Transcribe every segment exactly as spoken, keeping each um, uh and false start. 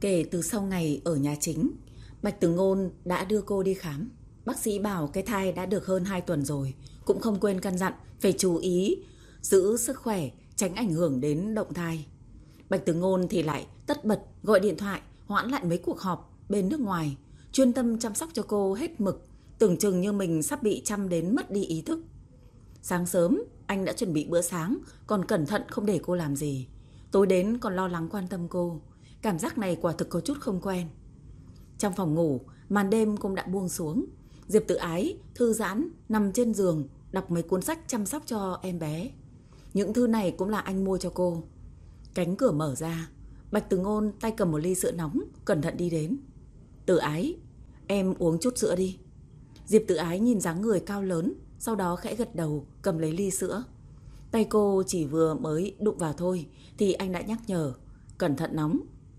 Kể từ sau ngày ở nhà chính, Bạch Tử Ngôn đã đưa cô đi khám. Bác sĩ bảo cái thai đã được hơn hai tuần rồi, cũng không quên căn dặn phải chú ý giữ sức khỏe, tránh ảnh hưởng đến động thai. Bạch Tử Ngôn thì lại tất bật gọi điện thoại, hoãn lại mấy cuộc họp bên nước ngoài, chuyên tâm chăm sóc cho cô hết mực, tưởng chừng như mình sắp bị chăm đến mất đi ý thức. Sáng sớm, anh đã chuẩn bị bữa sáng, còn cẩn thận không để cô làm gì. Tối đến còn lo lắng quan tâm cô. Cảm giác này quả thực có chút không quen. Trong phòng ngủ, màn đêm cũng đã buông xuống. Diệp Tử Ái thư giãn nằm trên giường, đọc mấy cuốn sách chăm sóc cho em bé. Những thư này cũng là anh mua cho cô. Cánh cửa mở ra, Bạch Tử Ngôn tay cầm một ly sữa nóng, cẩn thận đi đến. Tử Ái, em uống chút sữa đi. Diệp Tử Ái nhìn dáng người cao lớn, sau đó khẽ gật đầu, cầm lấy ly sữa. Tay cô chỉ vừa mới đụng vào thôi thì anh đã nhắc nhở, cẩn thận nóng.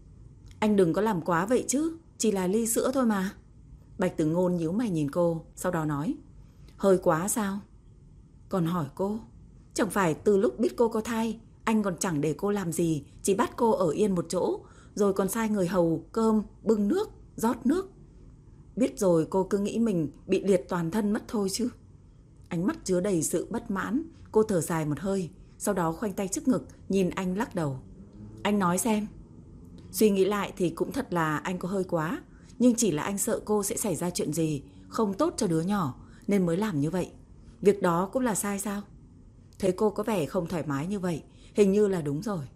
Anh đừng có làm quá vậy chứ, chỉ là ly sữa thôi mà. Bạch Tử Ngôn nhíu mày nhìn cô, sau đó nói, hơi quá sao? Còn hỏi cô, chẳng phải từ lúc biết cô có thai, anh còn chẳng để cô làm gì, chỉ bắt cô ở yên một chỗ, rồi còn sai người hầu cơm, bưng nước, rót nước. Biết rồi cô cứ nghĩ mình bị liệt toàn thân mất thôi chứ. Ánh mắt chứa đầy sự bất mãn, cô thở dài một hơi, sau đó khoanh tay trước ngực, nhìn anh lắc đầu. Anh nói xem. Suy nghĩ lại thì cũng thật là anh có hơi quá, nhưng chỉ là anh sợ cô sẽ xảy ra chuyện gì không tốt cho đứa nhỏ nên mới làm như vậy. Việc đó cũng là sai sao? Thấy cô có vẻ không thoải mái như vậy, hình như là đúng rồi.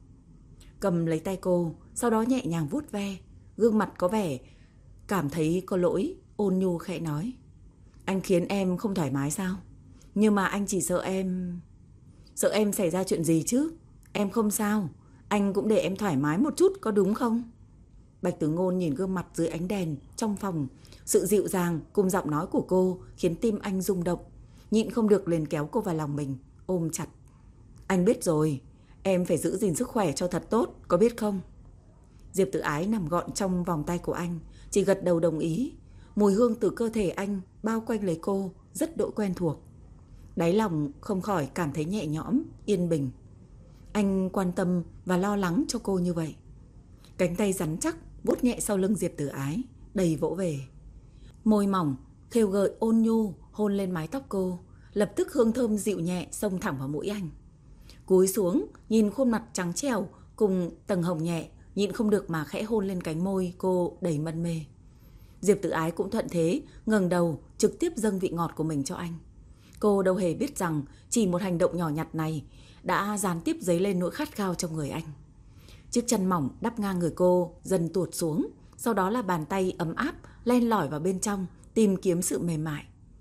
Cầm lấy tay cô, sau đó nhẹ nhàng vuốt ve, gương mặt có vẻ cảm thấy có lỗi, ôn nhu khẽ nói. Anh khiến em không thoải mái sao? Nhưng mà anh chỉ sợ em... Sợ em xảy ra chuyện gì chứ? Em không sao, anh cũng để em thoải mái một chút có đúng không? Bạch Tử Ngôn nhìn gương mặt dưới ánh đèn trong phòng, sự dịu dàng cùng giọng nói của cô khiến tim anh rung động, nhịn không được liền kéo cô vào lòng mình, ôm chặt. Anh biết rồi, em phải giữ gìn sức khỏe cho thật tốt, có biết không? Diệp Tử Ái nằm gọn trong vòng tay của anh, chỉ gật đầu đồng ý. Mùi hương từ cơ thể anh bao quanh lấy cô, rất độ quen thuộc. Đáy lòng không khỏi cảm thấy nhẹ nhõm, yên bình. Anh quan tâm và lo lắng cho cô như vậy. Cánh tay rắn chắc vuốt nhẹ sau lưng Diệp Tử Ái, đầy vỗ về. Môi mỏng khêu gợi ôn nhu hôn lên mái tóc cô, lập tức hương thơm dịu nhẹ xông thẳng vào mũi anh. Cúi xuống nhìn khuôn mặt trắng trẻo cùng tầng hồng nhẹ, nhịn không được mà khẽ hôn lên cánh môi cô đầy mân mê. Diệp Tử Ái cũng thuận thế, ngẩng đầu trực tiếp dâng vị ngọt của mình cho anh. Cô đâu hề biết rằng chỉ một hành động nhỏ nhặt này đã gián tiếp dấy lên nỗi khát khao trong người anh. Chiếc chân mỏng đắp ngang người cô dần tuột xuống, sau đó là bàn tay ấm áp len lỏi vào bên trong tìm kiếm sự mềm mại.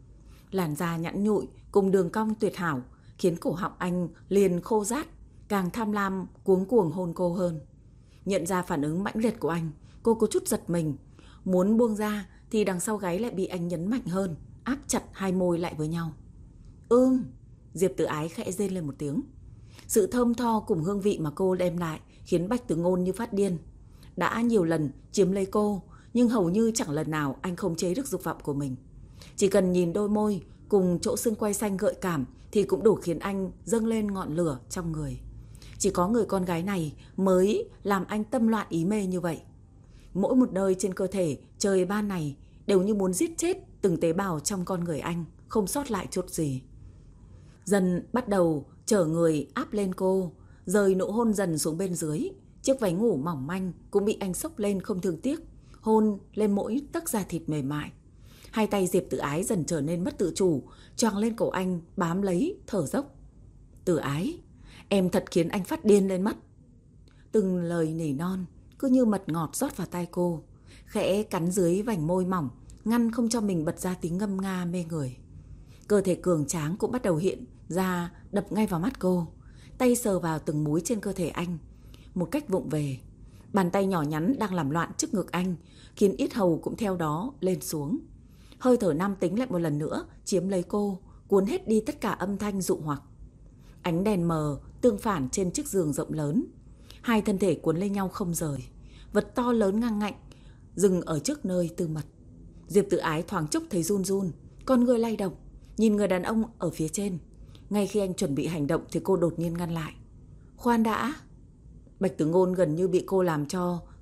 Làn da nhẵn nhụi cùng đường cong tuyệt hảo khiến cổ họng anh liền khô rát, càng tham lam cuống cuồng hôn cô hơn. Nhận ra phản ứng mãnh liệt của anh, cô có chút giật mình, muốn buông ra thì đằng sau gáy lại bị anh nhấn mạnh hơn, áp chặt hai môi lại với nhau. Ưm, Diệp Tử Ái khẽ rên lên một tiếng. Sự thơm tho cùng hương vị mà cô đem lại khiến Bạch Tử Ngôn như phát điên. Đã nhiều lần chiếm lấy cô, nhưng hầu như chẳng lần nào anh không chế được dục vọng của mình. Chỉ cần nhìn đôi môi cùng chỗ xương quai xanh gợi cảm thì cũng đủ khiến anh dâng lên ngọn lửa trong người. Chỉ có người con gái này mới làm anh tâm loạn ý mê như vậy. Mỗi một nơi trên cơ thể trời ban này đều như muốn giết chết từng tế bào trong con người anh, không sót lại chút gì. Dần bắt đầu chở người áp lên cô, rời nụ hôn dần xuống bên dưới. Chiếc váy ngủ mỏng manh cũng bị anh xốc lên không thương tiếc, hôn lên mỗi tấc da thịt mềm mại. Hai tay Diệp Tử Ái dần trở nên mất tự chủ, choàng lên cổ anh bám lấy, thở dốc. Tử Ái, em thật khiến anh phát điên lên mất. Từng lời nỉ non cứ như mật ngọt rót vào tai cô, khẽ cắn dưới vành môi mỏng, ngăn không cho mình bật ra tiếng ngâm nga mê người. Cơ thể cường tráng cũng bắt đầu hiện ra, đập ngay vào mắt cô. Tay sờ vào từng múi trên cơ thể anh một cách vụng về. Bàn tay nhỏ nhắn đang làm loạn trước ngực anh, khiến yết hầu cũng theo đó lên xuống. Hơi thở nam tính lại một lần nữa chiếm lấy cô, cuốn hết đi tất cả âm thanh dụ hoặc. Ánh đèn mờ tương phản trên chiếc giường rộng lớn, hai thân thể cuốn lấy nhau không rời. Vật to lớn ngang ngạnh dừng ở trước nơi tư mật. Diệp Tử Ái thoáng chốc thấy run run, con người lay động, nhìn người đàn ông ở phía trên. Ngay khi anh chuẩn bị hành động thì cô đột nhiên ngăn lại. Khoan đã. Bạch Tử Ngôn gần như bị cô làm cho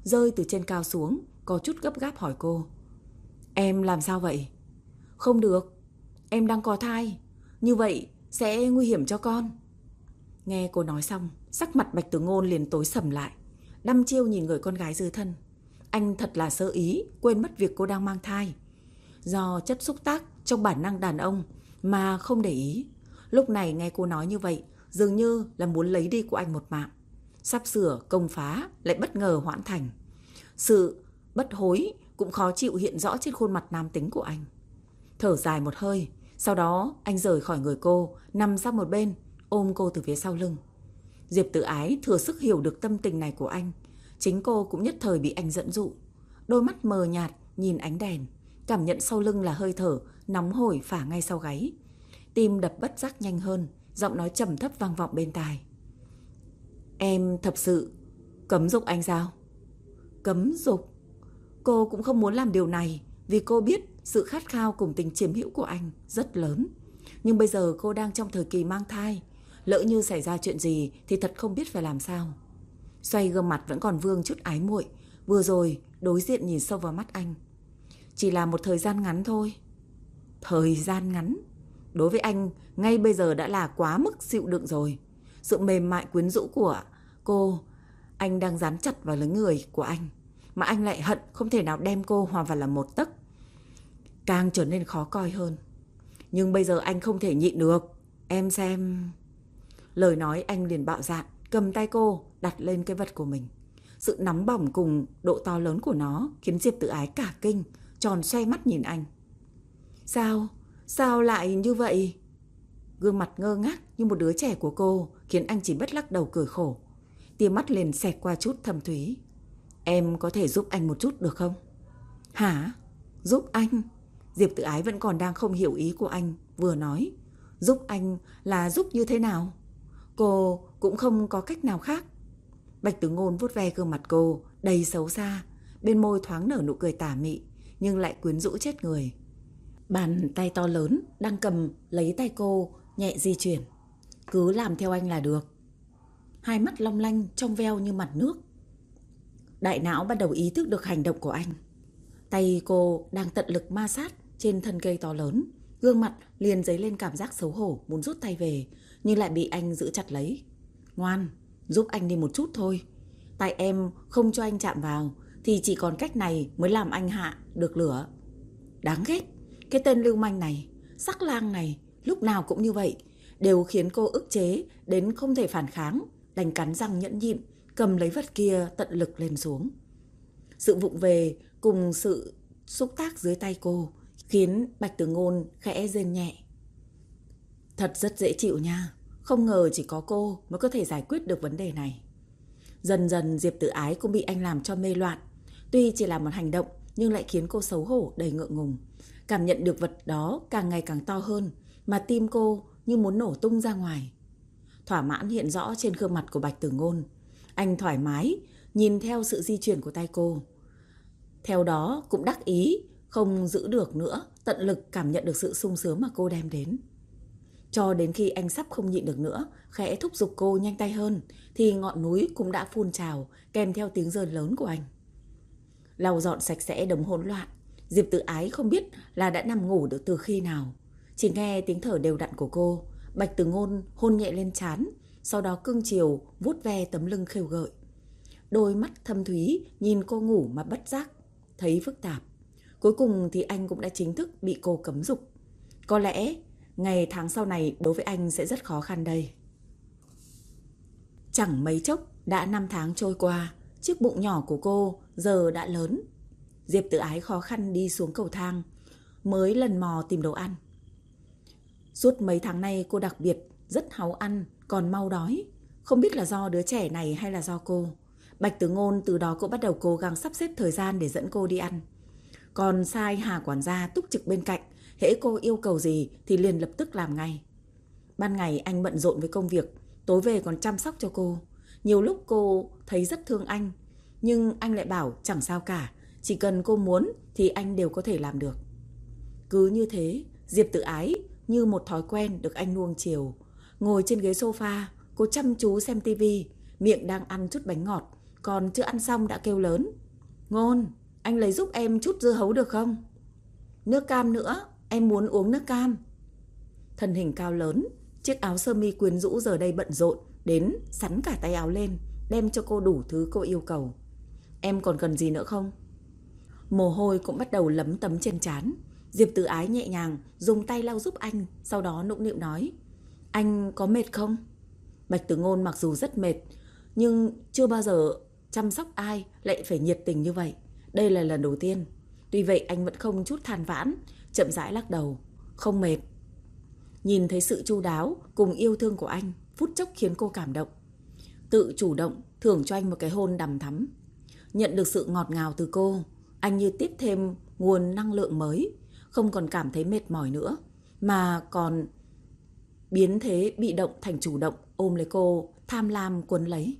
rơi từ trên cao xuống, có chút gấp gáp hỏi cô. Em làm sao vậy? Không được, em đang có thai, như vậy sẽ nguy hiểm cho con. Nghe cô nói xong, sắc mặt Bạch Tử Ngôn liền tối sầm lại, đăm chiêu nhìn người con gái dưới thân. Anh thật là sơ ý, quên mất việc cô đang mang thai. Do chất xúc tác trong bản năng đàn ông mà không để ý. Lúc này nghe cô nói như vậy, dường như là muốn lấy đi của anh một mạng. Sắp sửa công phá lại bất ngờ hoãn thành. Sự bất hối cũng khó chịu hiện rõ trên khuôn mặt nam tính của anh. Thở dài một hơi, sau đó anh rời khỏi người cô, nằm sang một bên, ôm cô từ phía sau lưng. Diệp Tử Ái thừa sức hiểu được tâm tình này của anh. Chính cô cũng nhất thời bị anh dẫn dụ. Đôi mắt mờ nhạt nhìn ánh đèn, cảm nhận sau lưng là hơi thở nóng hổi phả ngay sau gáy. Tim đập bất giác nhanh hơn, giọng nói trầm thấp vang vọng bên tai. Em thật sự cấm dục anh sao? Cấm dục? Cô cũng không muốn làm điều này, vì cô biết sự khát khao cùng tình chiếm hữu của anh rất lớn. Nhưng bây giờ cô đang trong thời kỳ mang thai, lỡ như xảy ra chuyện gì thì thật không biết phải làm sao. Xoay gương mặt vẫn còn vương chút ái muội, vừa rồi đối diện nhìn sâu vào mắt anh. Chỉ là một thời gian ngắn thôi. Thời gian ngắn? Đối với anh, ngay bây giờ đã là quá mức chịu đựng rồi. Sự mềm mại quyến rũ của cô, anh đang dán chặt vào lấy người của anh, mà anh lại hận không thể nào đem cô hòa vào làm một tấc. Càng trở nên khó coi hơn. Nhưng bây giờ anh không thể nhịn được. Em xem... Lời nói anh liền bạo dạn, cầm tay cô đặt lên cái vật của mình. Sự nóng bỏng cùng độ to lớn của nó khiến Diệp Tử Ái cả kinh, tròn xoay mắt nhìn anh. Sao? Sao lại như vậy? Gương mặt ngơ ngác như một đứa trẻ của cô khiến anh chỉ bất lắc đầu cười khổ. Tia mắt liền xẹt qua chút thâm thúy. Em có thể giúp anh một chút được không? Hả? Giúp anh? Diệp Tử Ái vẫn còn đang không hiểu ý của anh, vừa nói. Giúp anh là giúp như thế nào? Cô cũng không có cách nào khác. Bạch Tử Ngôn vuốt ve gương mặt cô đầy xấu xa, bên môi thoáng nở nụ cười tà mị, nhưng lại quyến rũ chết người. Bàn tay to lớn đang cầm lấy tay cô nhẹ di chuyển. Cứ làm theo anh là được. Hai mắt long lanh trong veo như mặt nước. Đại não bắt đầu ý thức được hành động của anh. Tay cô đang tận lực ma sát trên thân cây to lớn. Gương mặt liền dấy lên cảm giác xấu hổ, muốn rút tay về, nhưng lại bị anh giữ chặt lấy. Ngoan, giúp anh đi một chút thôi. Tại em không cho anh chạm vào thì chỉ còn cách này mới làm anh hạ được lửa. Đáng ghét. Cái tên lưu manh này, sắc lang này, lúc nào cũng như vậy, đều khiến cô ức chế đến không thể phản kháng, đành cắn răng nhẫn nhịn, cầm lấy vật kia tận lực lên xuống. Sự vụng về cùng sự xúc tác dưới tay cô khiến Bạch Tử Ngôn khẽ rên nhẹ. Thật rất dễ chịu nha, không ngờ chỉ có cô mới có thể giải quyết được vấn đề này. Dần dần Diệp Tử Ái cũng bị anh làm cho mê loạn. Tuy chỉ là một hành động nhưng lại khiến cô xấu hổ đầy ngượng ngùng. Cảm nhận được vật đó càng ngày càng to hơn, mà tim cô như muốn nổ tung ra ngoài. Thỏa mãn hiện rõ trên gương mặt của Bạch Tử Ngôn. Anh thoải mái nhìn theo sự di chuyển của tay cô. Theo đó cũng đắc ý, không giữ được nữa, tận lực cảm nhận được sự sung sướng mà cô đem đến. Cho đến khi anh sắp không nhịn được nữa, khẽ thúc giục cô nhanh tay hơn, thì ngọn núi cũng đã phun trào, kèm theo tiếng rên lớn của anh. Lau dọn sạch sẽ đống hỗn loạn, Diệp Tử Ái không biết là đã nằm ngủ được từ khi nào. Chỉ nghe tiếng thở đều đặn của cô. Bạch Tử Ngôn hôn nhẹ lên trán, sau đó cưng chiều vuốt ve tấm lưng khêu gợi. Đôi mắt thâm thúy nhìn cô ngủ mà bất giác thấy phức tạp. Cuối cùng thì anh cũng đã chính thức bị cô cấm dục. Có lẽ ngày tháng sau này đối với anh sẽ rất khó khăn đây. Chẳng mấy chốc đã năm tháng trôi qua, chiếc bụng nhỏ của cô giờ đã lớn. Diệp Tử Ái khó khăn đi xuống cầu thang, mới lần mò tìm đồ ăn. Suốt mấy tháng nay cô đặc biệt rất háu ăn, còn mau đói. Không biết là do đứa trẻ này hay là do cô. Bạch Tử Ngôn từ đó cũng bắt đầu cố gắng sắp xếp thời gian để dẫn cô đi ăn. Còn sai Hà quản gia túc trực bên cạnh, hễ cô yêu cầu gì thì liền lập tức làm ngay. Ban ngày anh bận rộn với công việc, tối về còn chăm sóc cho cô. Nhiều lúc cô thấy rất thương anh, nhưng anh lại bảo chẳng sao cả, chỉ cần cô muốn thì anh đều có thể làm được. Cứ như thế, Diệp Tử Ái như một thói quen được anh nuông chiều. Ngồi trên ghế sofa, cô chăm chú xem tivi, miệng đang ăn chút bánh ngọt, còn chưa ăn xong đã kêu lớn. Ngôn, anh lấy giúp em chút dưa hấu được không? Nước cam nữa, em muốn uống nước cam. Thân hình cao lớn, chiếc áo sơ mi quyến rũ giờ đây bận rộn đến sắn cả tay áo lên, đem cho cô đủ thứ cô yêu cầu. Em còn cần gì nữa không? Mồ hôi cũng bắt đầu lấm tấm trên trán. Diệp Tử Ái nhẹ nhàng dùng tay lau giúp anh, sau đó nũng nịu nói. Anh có mệt không? Bạch Tử Ngôn mặc dù rất mệt, nhưng chưa bao giờ chăm sóc ai lại phải nhiệt tình như vậy. Đây là lần đầu tiên. Tuy vậy anh vẫn không chút than vãn, chậm rãi lắc đầu. Không mệt. Nhìn thấy sự chu đáo cùng yêu thương của anh, phút chốc khiến cô cảm động. Tự chủ động thưởng cho anh một cái hôn đằm thắm. Nhận được sự ngọt ngào từ cô, anh như tiếp thêm nguồn năng lượng mới, không còn cảm thấy mệt mỏi nữa, mà còn biến thế bị động thành chủ động, ôm lấy cô, tham lam quấn lấy.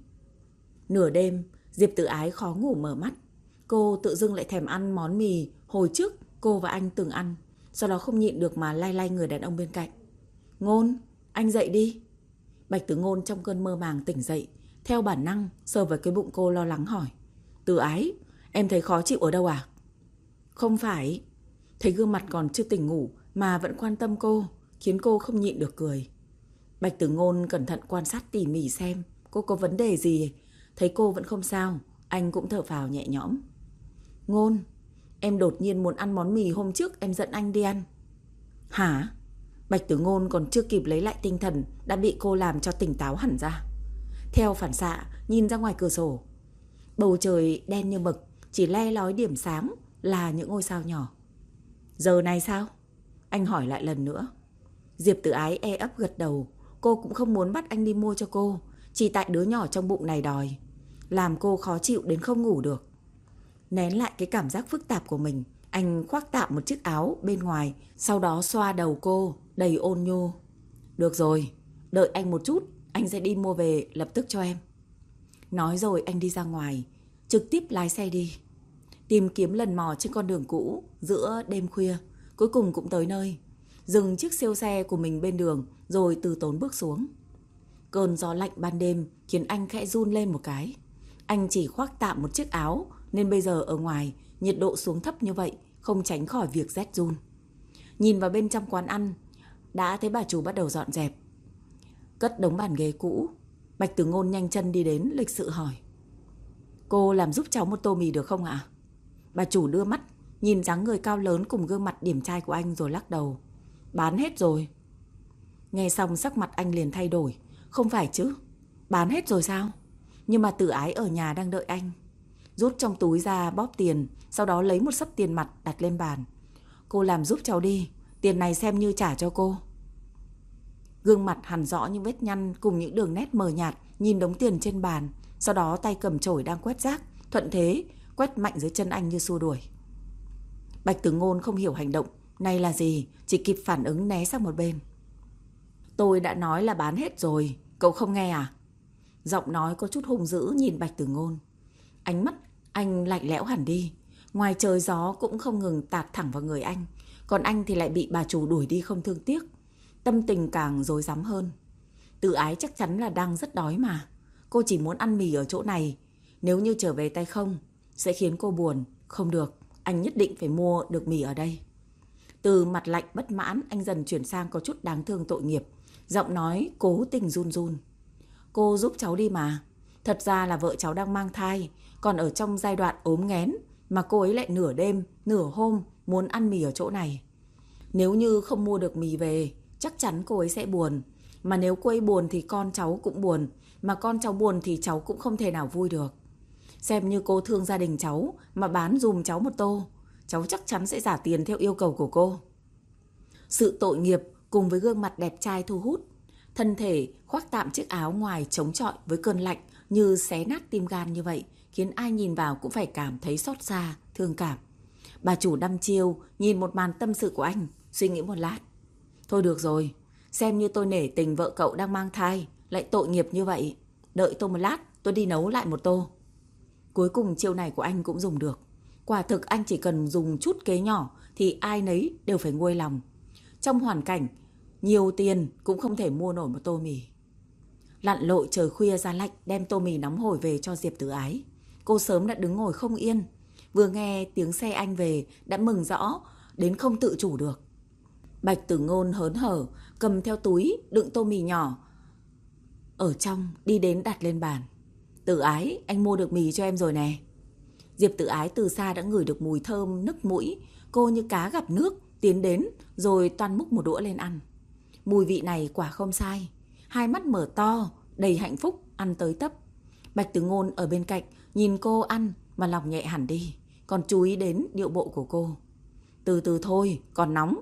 Nửa đêm, Diệp Tử Ái khó ngủ mở mắt. Cô tự dưng lại thèm ăn món mì hồi trước cô và anh từng ăn, sau đó không nhịn được mà lay lay người đàn ông bên cạnh. Ngôn, anh dậy đi. Bạch Tử Ngôn trong cơn mơ màng tỉnh dậy, theo bản năng sờ vào cái bụng cô lo lắng hỏi. Tử Ái, em thấy khó chịu ở đâu à? Không phải. Thấy gương mặt còn chưa tỉnh ngủ mà vẫn quan tâm cô, khiến cô không nhịn được cười. Bạch Tử Ngôn cẩn thận quan sát tỉ mỉ xem cô có vấn đề gì. Thấy cô vẫn không sao, anh cũng thở phào nhẹ nhõm. Ngôn, em đột nhiên muốn ăn món mì hôm trước em dẫn anh đi ăn. Hả? Bạch Tử Ngôn còn chưa kịp lấy lại tinh thần đã bị cô làm cho tỉnh táo hẳn ra. Theo phản xạ nhìn ra ngoài cửa sổ, bầu trời đen như mực, chỉ le lói điểm sáng là những ngôi sao nhỏ. Giờ này sao? Anh hỏi lại lần nữa. Diệp Tử Ái e ấp gật đầu. Cô cũng không muốn bắt anh đi mua cho cô, chỉ tại đứa nhỏ trong bụng này đòi, làm cô khó chịu đến không ngủ được. Nén lại cái cảm giác phức tạp của mình, anh khoác tạm một chiếc áo bên ngoài, sau đó xoa đầu cô đầy ôn nhu. Được rồi, đợi anh một chút, anh sẽ đi mua về lập tức cho em. Nói rồi anh đi ra ngoài, trực tiếp lái xe đi. Tìm kiếm lần mò trên con đường cũ giữa đêm khuya, cuối cùng cũng tới nơi. Dừng chiếc siêu xe của mình bên đường rồi từ tốn bước xuống. Cơn gió lạnh ban đêm khiến anh khẽ run lên một cái. Anh chỉ khoác tạm một chiếc áo nên bây giờ ở ngoài nhiệt độ xuống thấp như vậy, không tránh khỏi việc rét run. Nhìn vào bên trong quán ăn, đã thấy bà chủ bắt đầu dọn dẹp. Cất đống bàn ghế cũ, Bạch Tử Ngôn nhanh chân đi đến lịch sự hỏi. Cô làm giúp cháu một tô mì được không ạ? Bà chủ đưa mắt nhìn dáng người cao lớn cùng gương mặt điển trai của anh rồi lắc đầu. Bán hết rồi. Nghe xong sắc mặt anh liền thay đổi. Không phải chứ, bán hết rồi sao? Nhưng mà Tử Ái ở nhà đang đợi anh. Rút trong túi ra bóp tiền, sau đó lấy một xấp tiền mặt đặt lên bàn. Cô làm giúp cháu đi, tiền này xem như trả cho cô. Gương mặt hằn rõ những vết nhăn cùng những đường nét mờ nhạt, nhìn đống tiền trên bàn, sau đó tay cầm chổi đang quét rác, thuận thế quét mạnh dưới chân anh như xua đuổi. Bạch Tử Ngôn không hiểu hành động này là gì, chỉ kịp phản ứng né sang một bên. Tôi đã nói là bán hết rồi, cậu không nghe à? Giọng nói có chút hung dữ nhìn Bạch Tử Ngôn. Ánh mắt anh lạnh lẽo hẳn đi. Ngoài trời gió cũng không ngừng tạt thẳng vào người anh, còn anh thì lại bị bà chủ đuổi đi không thương tiếc. Tâm tình càng rối rắm hơn. Tử Ái chắc chắn là đang rất đói mà. Cô chỉ muốn ăn mì ở chỗ này. Nếu như trở về tay không sẽ khiến cô buồn. Không được, anh nhất định phải mua được mì ở đây. Từ mặt lạnh bất mãn, anh dần chuyển sang có chút đáng thương tội nghiệp. Giọng nói cố tình run run. Cô giúp cháu đi mà. Thật ra là vợ cháu đang mang thai, còn ở trong giai đoạn ốm nghén, mà cô ấy lại nửa đêm, nửa hôm muốn ăn mì ở chỗ này. Nếu như không mua được mì về, chắc chắn cô ấy sẽ buồn. Mà nếu cô ấy buồn thì con cháu cũng buồn. Mà con cháu buồn thì cháu cũng không thể nào vui được. Xem như cô thương gia đình cháu mà bán dùm cháu một tô, cháu chắc chắn sẽ trả tiền theo yêu cầu của cô. Sự tội nghiệp cùng với gương mặt đẹp trai thu hút, thân thể khoác tạm chiếc áo ngoài chống chọi với cơn lạnh như xé nát tim gan như vậy, khiến ai nhìn vào cũng phải cảm thấy xót xa, thương cảm. Bà chủ đăm chiêu nhìn một màn tâm sự của anh, suy nghĩ một lát. Thôi được rồi, xem như tôi nể tình vợ cậu đang mang thai, lại tội nghiệp như vậy. Đợi tôi một lát, tôi đi nấu lại một tô. Cuối cùng chiêu này của anh cũng dùng được. Quả thực anh chỉ cần dùng chút kế nhỏ thì ai nấy đều phải nguôi lòng. Trong hoàn cảnh nhiều tiền cũng không thể mua nổi một tô mì. Lặn lội trời khuya ra lạnh đem tô mì nóng hổi về cho Diệp Tử Ái. cô sớm đã đứng ngồi không yên. Vừa nghe tiếng xe anh về đã mừng rõ đến không tự chủ được. Bạch Tử Ngôn hớn hở cầm theo túi đựng tô mì nhỏ ở trong đi đến đặt lên bàn. Tử Ái, anh mua được mì cho em rồi nè. Diệp Tử Ái từ xa đã ngửi được mùi thơm nức mũi. Cô như cá gặp nước tiến đến rồi toan múc một đũa lên ăn. Mùi vị này quả không sai. Hai mắt mở to đầy hạnh phúc ăn tới tấp. Bạch Tử Ngôn ở bên cạnh nhìn cô ăn mà lòng nhẹ hẳn đi, còn chú ý đến điệu bộ của cô. Từ từ thôi, còn nóng.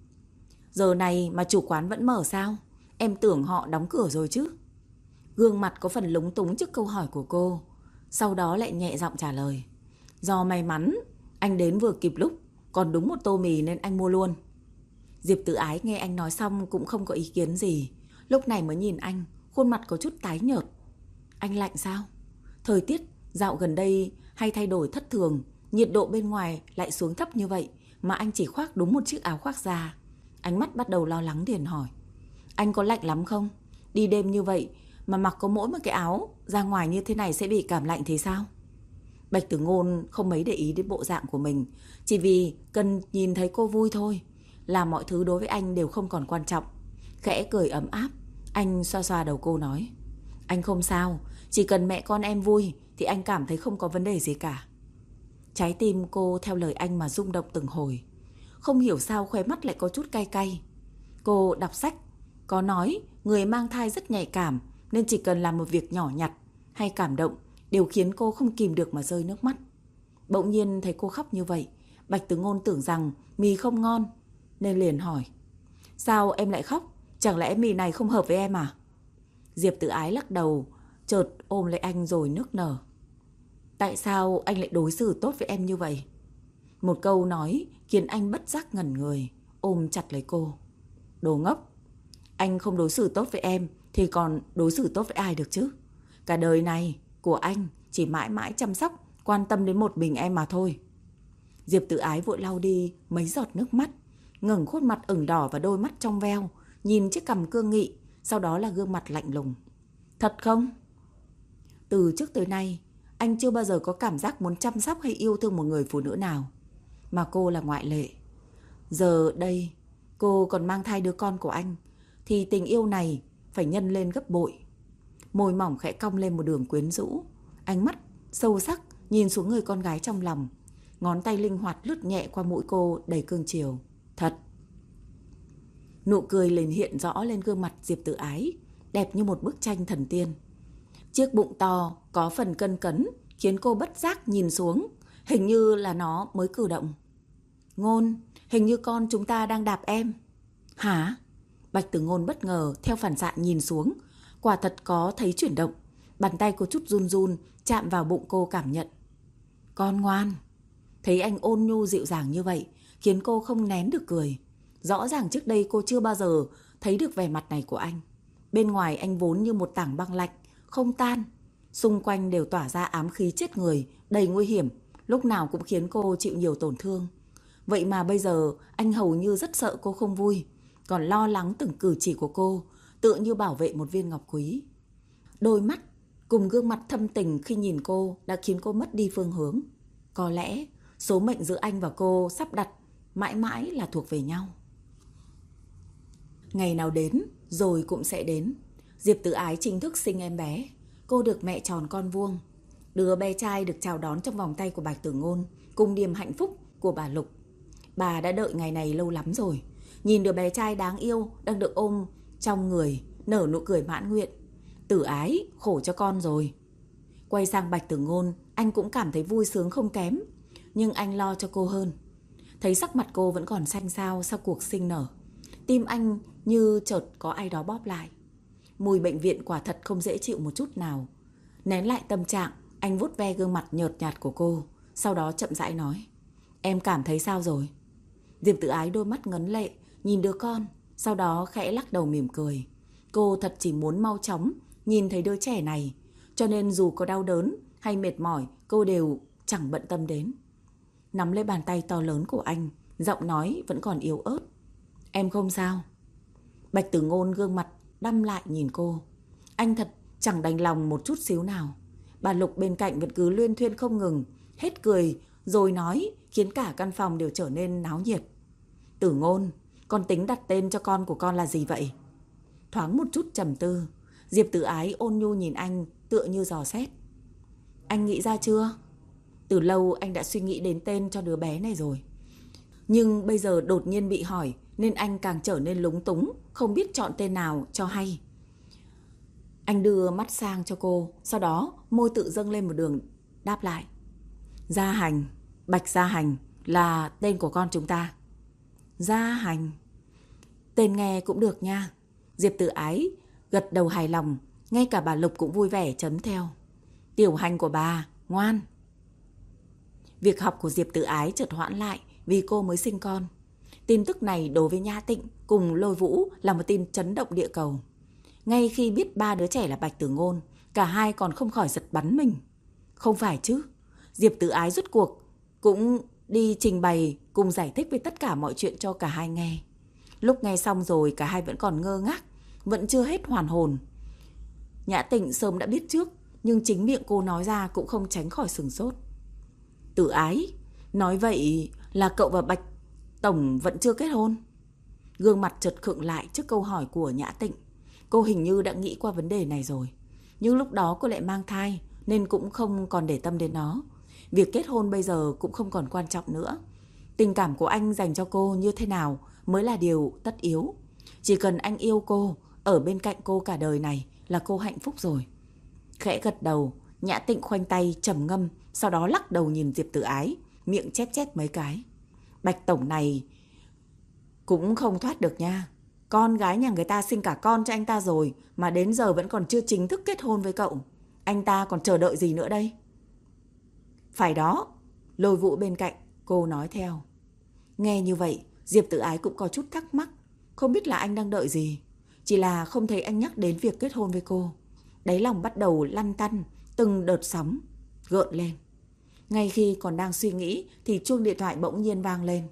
Giờ này mà chủ quán vẫn mở sao? Em tưởng họ đóng cửa rồi chứ. Gương mặt có phần lúng túng trước câu hỏi của cô, sau đó lại nhẹ giọng trả lời. Do may mắn anh đến vừa kịp lúc, còn đúng một tô mì nên anh mua luôn. Diệp Tử Ái nghe anh nói xong cũng không có ý kiến gì. Lúc này mới nhìn anh, khuôn mặt có chút tái nhợt. Anh lạnh sao? Thời tiết dạo gần đây hay thay đổi thất thường, nhiệt độ bên ngoài lại xuống thấp như vậy mà anh chỉ khoác đúng một chiếc áo khoác da. Ánh mắt bắt đầu lo lắng liền hỏi. Anh có lạnh lắm không? Đi đêm như vậy mà mặc có mỗi một cái áo ra ngoài như thế này sẽ bị cảm lạnh thì sao? Bạch Tử Ngôn không mấy để ý đến bộ dạng của mình, chỉ vì cần nhìn thấy cô vui thôi, là mọi thứ đối với anh đều không còn quan trọng. Khẽ cười ấm áp, anh xoa xoa đầu cô nói. Anh không sao, chỉ cần mẹ con em vui thì anh cảm thấy không có vấn đề gì cả. Trái tim cô theo lời anh mà rung động từng hồi. Không hiểu sao khóe mắt lại có chút cay cay. Cô đọc sách có nói người mang thai rất nhạy cảm, nên chỉ cần làm một việc nhỏ nhặt hay cảm động đều khiến cô không kìm được mà rơi nước mắt. Bỗng nhiên thấy cô khóc như vậy, Bạch Tử Ngôn tưởng rằng mì không ngon nên liền hỏi. Sao em lại khóc? Chẳng lẽ mì này không hợp với em à? Diệp Tử Ái lắc đầu, chợt ôm lấy anh rồi nức nở. Tại sao anh lại đối xử tốt với em như vậy? Một câu nói khiến anh bất giác ngẩn người, ôm chặt lấy cô. Đồ ngốc! Anh không đối xử tốt với em thì còn đối xử tốt với ai được chứ? Cả đời này của anh chỉ mãi mãi chăm sóc, quan tâm đến một mình em mà thôi. Diệp Tử Ái vội lau đi mấy giọt nước mắt, ngẩng khuôn mặt ửng đỏ và đôi mắt trong veo, nhìn chiếc cằm cương nghị, sau đó là gương mặt lạnh lùng. Thật không? Từ trước tới nay, anh chưa bao giờ có cảm giác muốn chăm sóc hay yêu thương một người phụ nữ nào, mà cô là ngoại lệ. Giờ đây, cô còn mang thai đứa con của anh, thì tình yêu này phải nhân lên gấp bội. Môi mỏng khẽ cong lên một đường quyến rũ, ánh mắt sâu sắc nhìn xuống người con gái trong lòng. Ngón tay linh hoạt lướt nhẹ qua mũi cô đầy cương chiều. Thật. Nụ cười liền hiện rõ lên gương mặt Diệp Tử Ái, đẹp như một bức tranh thần tiên. Chiếc bụng to có phần cân cấn khiến cô bất giác nhìn xuống, hình như là nó mới cử động. Ngôn, hình như con chúng ta đang đạp em. Hả? Bạch Tử Ngôn bất ngờ theo phản xạ nhìn xuống, quả thật có thấy chuyển động. Bàn tay cô chút run run chạm vào bụng cô cảm nhận. Con ngoan. Thấy anh ôn nhu dịu dàng như vậy khiến cô không nén được cười. Rõ ràng trước đây cô chưa bao giờ thấy được vẻ mặt này của anh. Bên ngoài anh vốn như một tảng băng lạnh, không tan. Xung quanh đều tỏa ra ám khí chết người, đầy nguy hiểm, lúc nào cũng khiến cô chịu nhiều tổn thương. Vậy mà bây giờ anh hầu như rất sợ cô không vui, còn lo lắng từng cử chỉ của cô, tựa như bảo vệ một viên ngọc quý. Đôi mắt cùng gương mặt thâm tình khi nhìn cô đã khiến cô mất đi phương hướng. Có lẽ số mệnh giữa anh và cô sắp đặt mãi mãi là thuộc về nhau. Ngày nào đến rồi cũng sẽ đến. Diệp Tử Ái chính thức sinh em bé. Cô được mẹ tròn con vuông. Đứa bé trai được chào đón trong vòng tay của Bạch Tử Ngôn, cùng niềm hạnh phúc của bà Lục. Bà đã đợi ngày này lâu lắm rồi. Nhìn đứa bé trai đáng yêu đang được ôm trong người, nở nụ cười mãn nguyện. Tử Ái, khổ cho con rồi. Quay sang Bạch Tử Ngôn, anh cũng cảm thấy vui sướng không kém, nhưng anh lo cho cô hơn. Thấy sắc mặt cô vẫn còn xanh xao sau cuộc sinh nở, tim anh như chợt có ai đó bóp lại. Mùi bệnh viện quả thật không dễ chịu một chút nào. Nén lại tâm trạng, anh vuốt ve gương mặt nhợt nhạt của cô, sau đó chậm rãi nói. Em cảm thấy sao rồi? Diệp Tử Ái đôi mắt ngấn lệ, nhìn đứa con, sau đó khẽ lắc đầu mỉm cười. Cô thật chỉ muốn mau chóng nhìn thấy đứa trẻ này, cho nên dù có đau đớn hay mệt mỏi, cô đều chẳng bận tâm đến. Nắm lấy bàn tay to lớn của anh, giọng nói vẫn còn yếu ớt. Em không sao. Bạch Tử Ngôn gương mặt đăm lại nhìn cô. Anh thật chẳng đành lòng một chút xíu nào. Bà Lục bên cạnh vẫn cứ luyên thuyên không ngừng, hết cười rồi nói khiến cả căn phòng đều trở nên náo nhiệt. Tử Ngôn, con tính đặt tên cho con của con là gì vậy? Thoáng một chút trầm tư, Diệp Tử Ái ôn nhu nhìn anh tựa như dò xét. Anh nghĩ ra chưa? Từ lâu anh đã suy nghĩ đến tên cho đứa bé này rồi. Nhưng bây giờ đột nhiên bị hỏi nên anh càng trở nên lúng túng, không biết chọn tên nào cho hay. Anh đưa mắt sang cho cô, sau đó môi tự dâng lên một đường đáp lại. Gia Hành, Bạch Gia Hành là tên của con chúng ta. Gia Hành, tên nghe cũng được nha. Diệp Tử Ái gật đầu hài lòng, ngay cả bà Lục cũng vui vẻ chấm theo. Tiểu Hành của bà, ngoan. Việc học của Diệp Tử Ái chợt hoãn lại vì cô mới sinh con. Tin tức này đối với Nhã Tịnh cùng Lôi Vũ là một tin chấn động địa cầu. Ngay khi biết ba đứa trẻ là Bạch Tử Ngôn, cả hai còn không khỏi giật bắn mình. Không phải chứ, Diệp Tử Ái rốt cuộc cũng đi trình bày cùng giải thích với tất cả mọi chuyện cho cả hai nghe. Lúc nghe xong rồi cả hai vẫn còn ngơ ngác, vẫn chưa hết hoàn hồn. Nhã Tịnh sớm đã biết trước, nhưng chính miệng cô nói ra cũng không tránh khỏi sửng sốt. Tử Ái, nói vậy là cậu và Bạch Tổng vẫn chưa kết hôn? Gương mặt chợt khựng lại trước câu hỏi của Nhã Tịnh. Cô hình như đã nghĩ qua vấn đề này rồi, nhưng lúc đó cô lại mang thai nên cũng không còn để tâm đến nó. Việc kết hôn bây giờ cũng không còn quan trọng nữa. Tình cảm của anh dành cho cô như thế nào mới là điều tất yếu. Chỉ cần anh yêu cô, ở bên cạnh cô cả đời này là cô hạnh phúc rồi. Khẽ gật đầu, Nhã Tịnh khoanh tay trầm ngâm, sau đó lắc đầu nhìn Diệp Tử Ái, miệng chép chép mấy cái. Bạch Tổng này cũng không thoát được nha. Con gái nhà người ta sinh cả con cho anh ta rồi mà đến giờ vẫn còn chưa chính thức kết hôn với cậu. Anh ta còn chờ đợi gì nữa đây? Phải đó, Lôi Vũ bên cạnh, cô nói theo. Nghe như vậy, Diệp Tử Ái cũng có chút thắc mắc. Không biết là anh đang đợi gì. Chỉ là không thấy anh nhắc đến việc kết hôn với cô. Đáy lòng bắt đầu lăn tăn, từng đợt sóng gợn lên. Ngay khi còn đang suy nghĩ thì chuông điện thoại bỗng nhiên vang lên.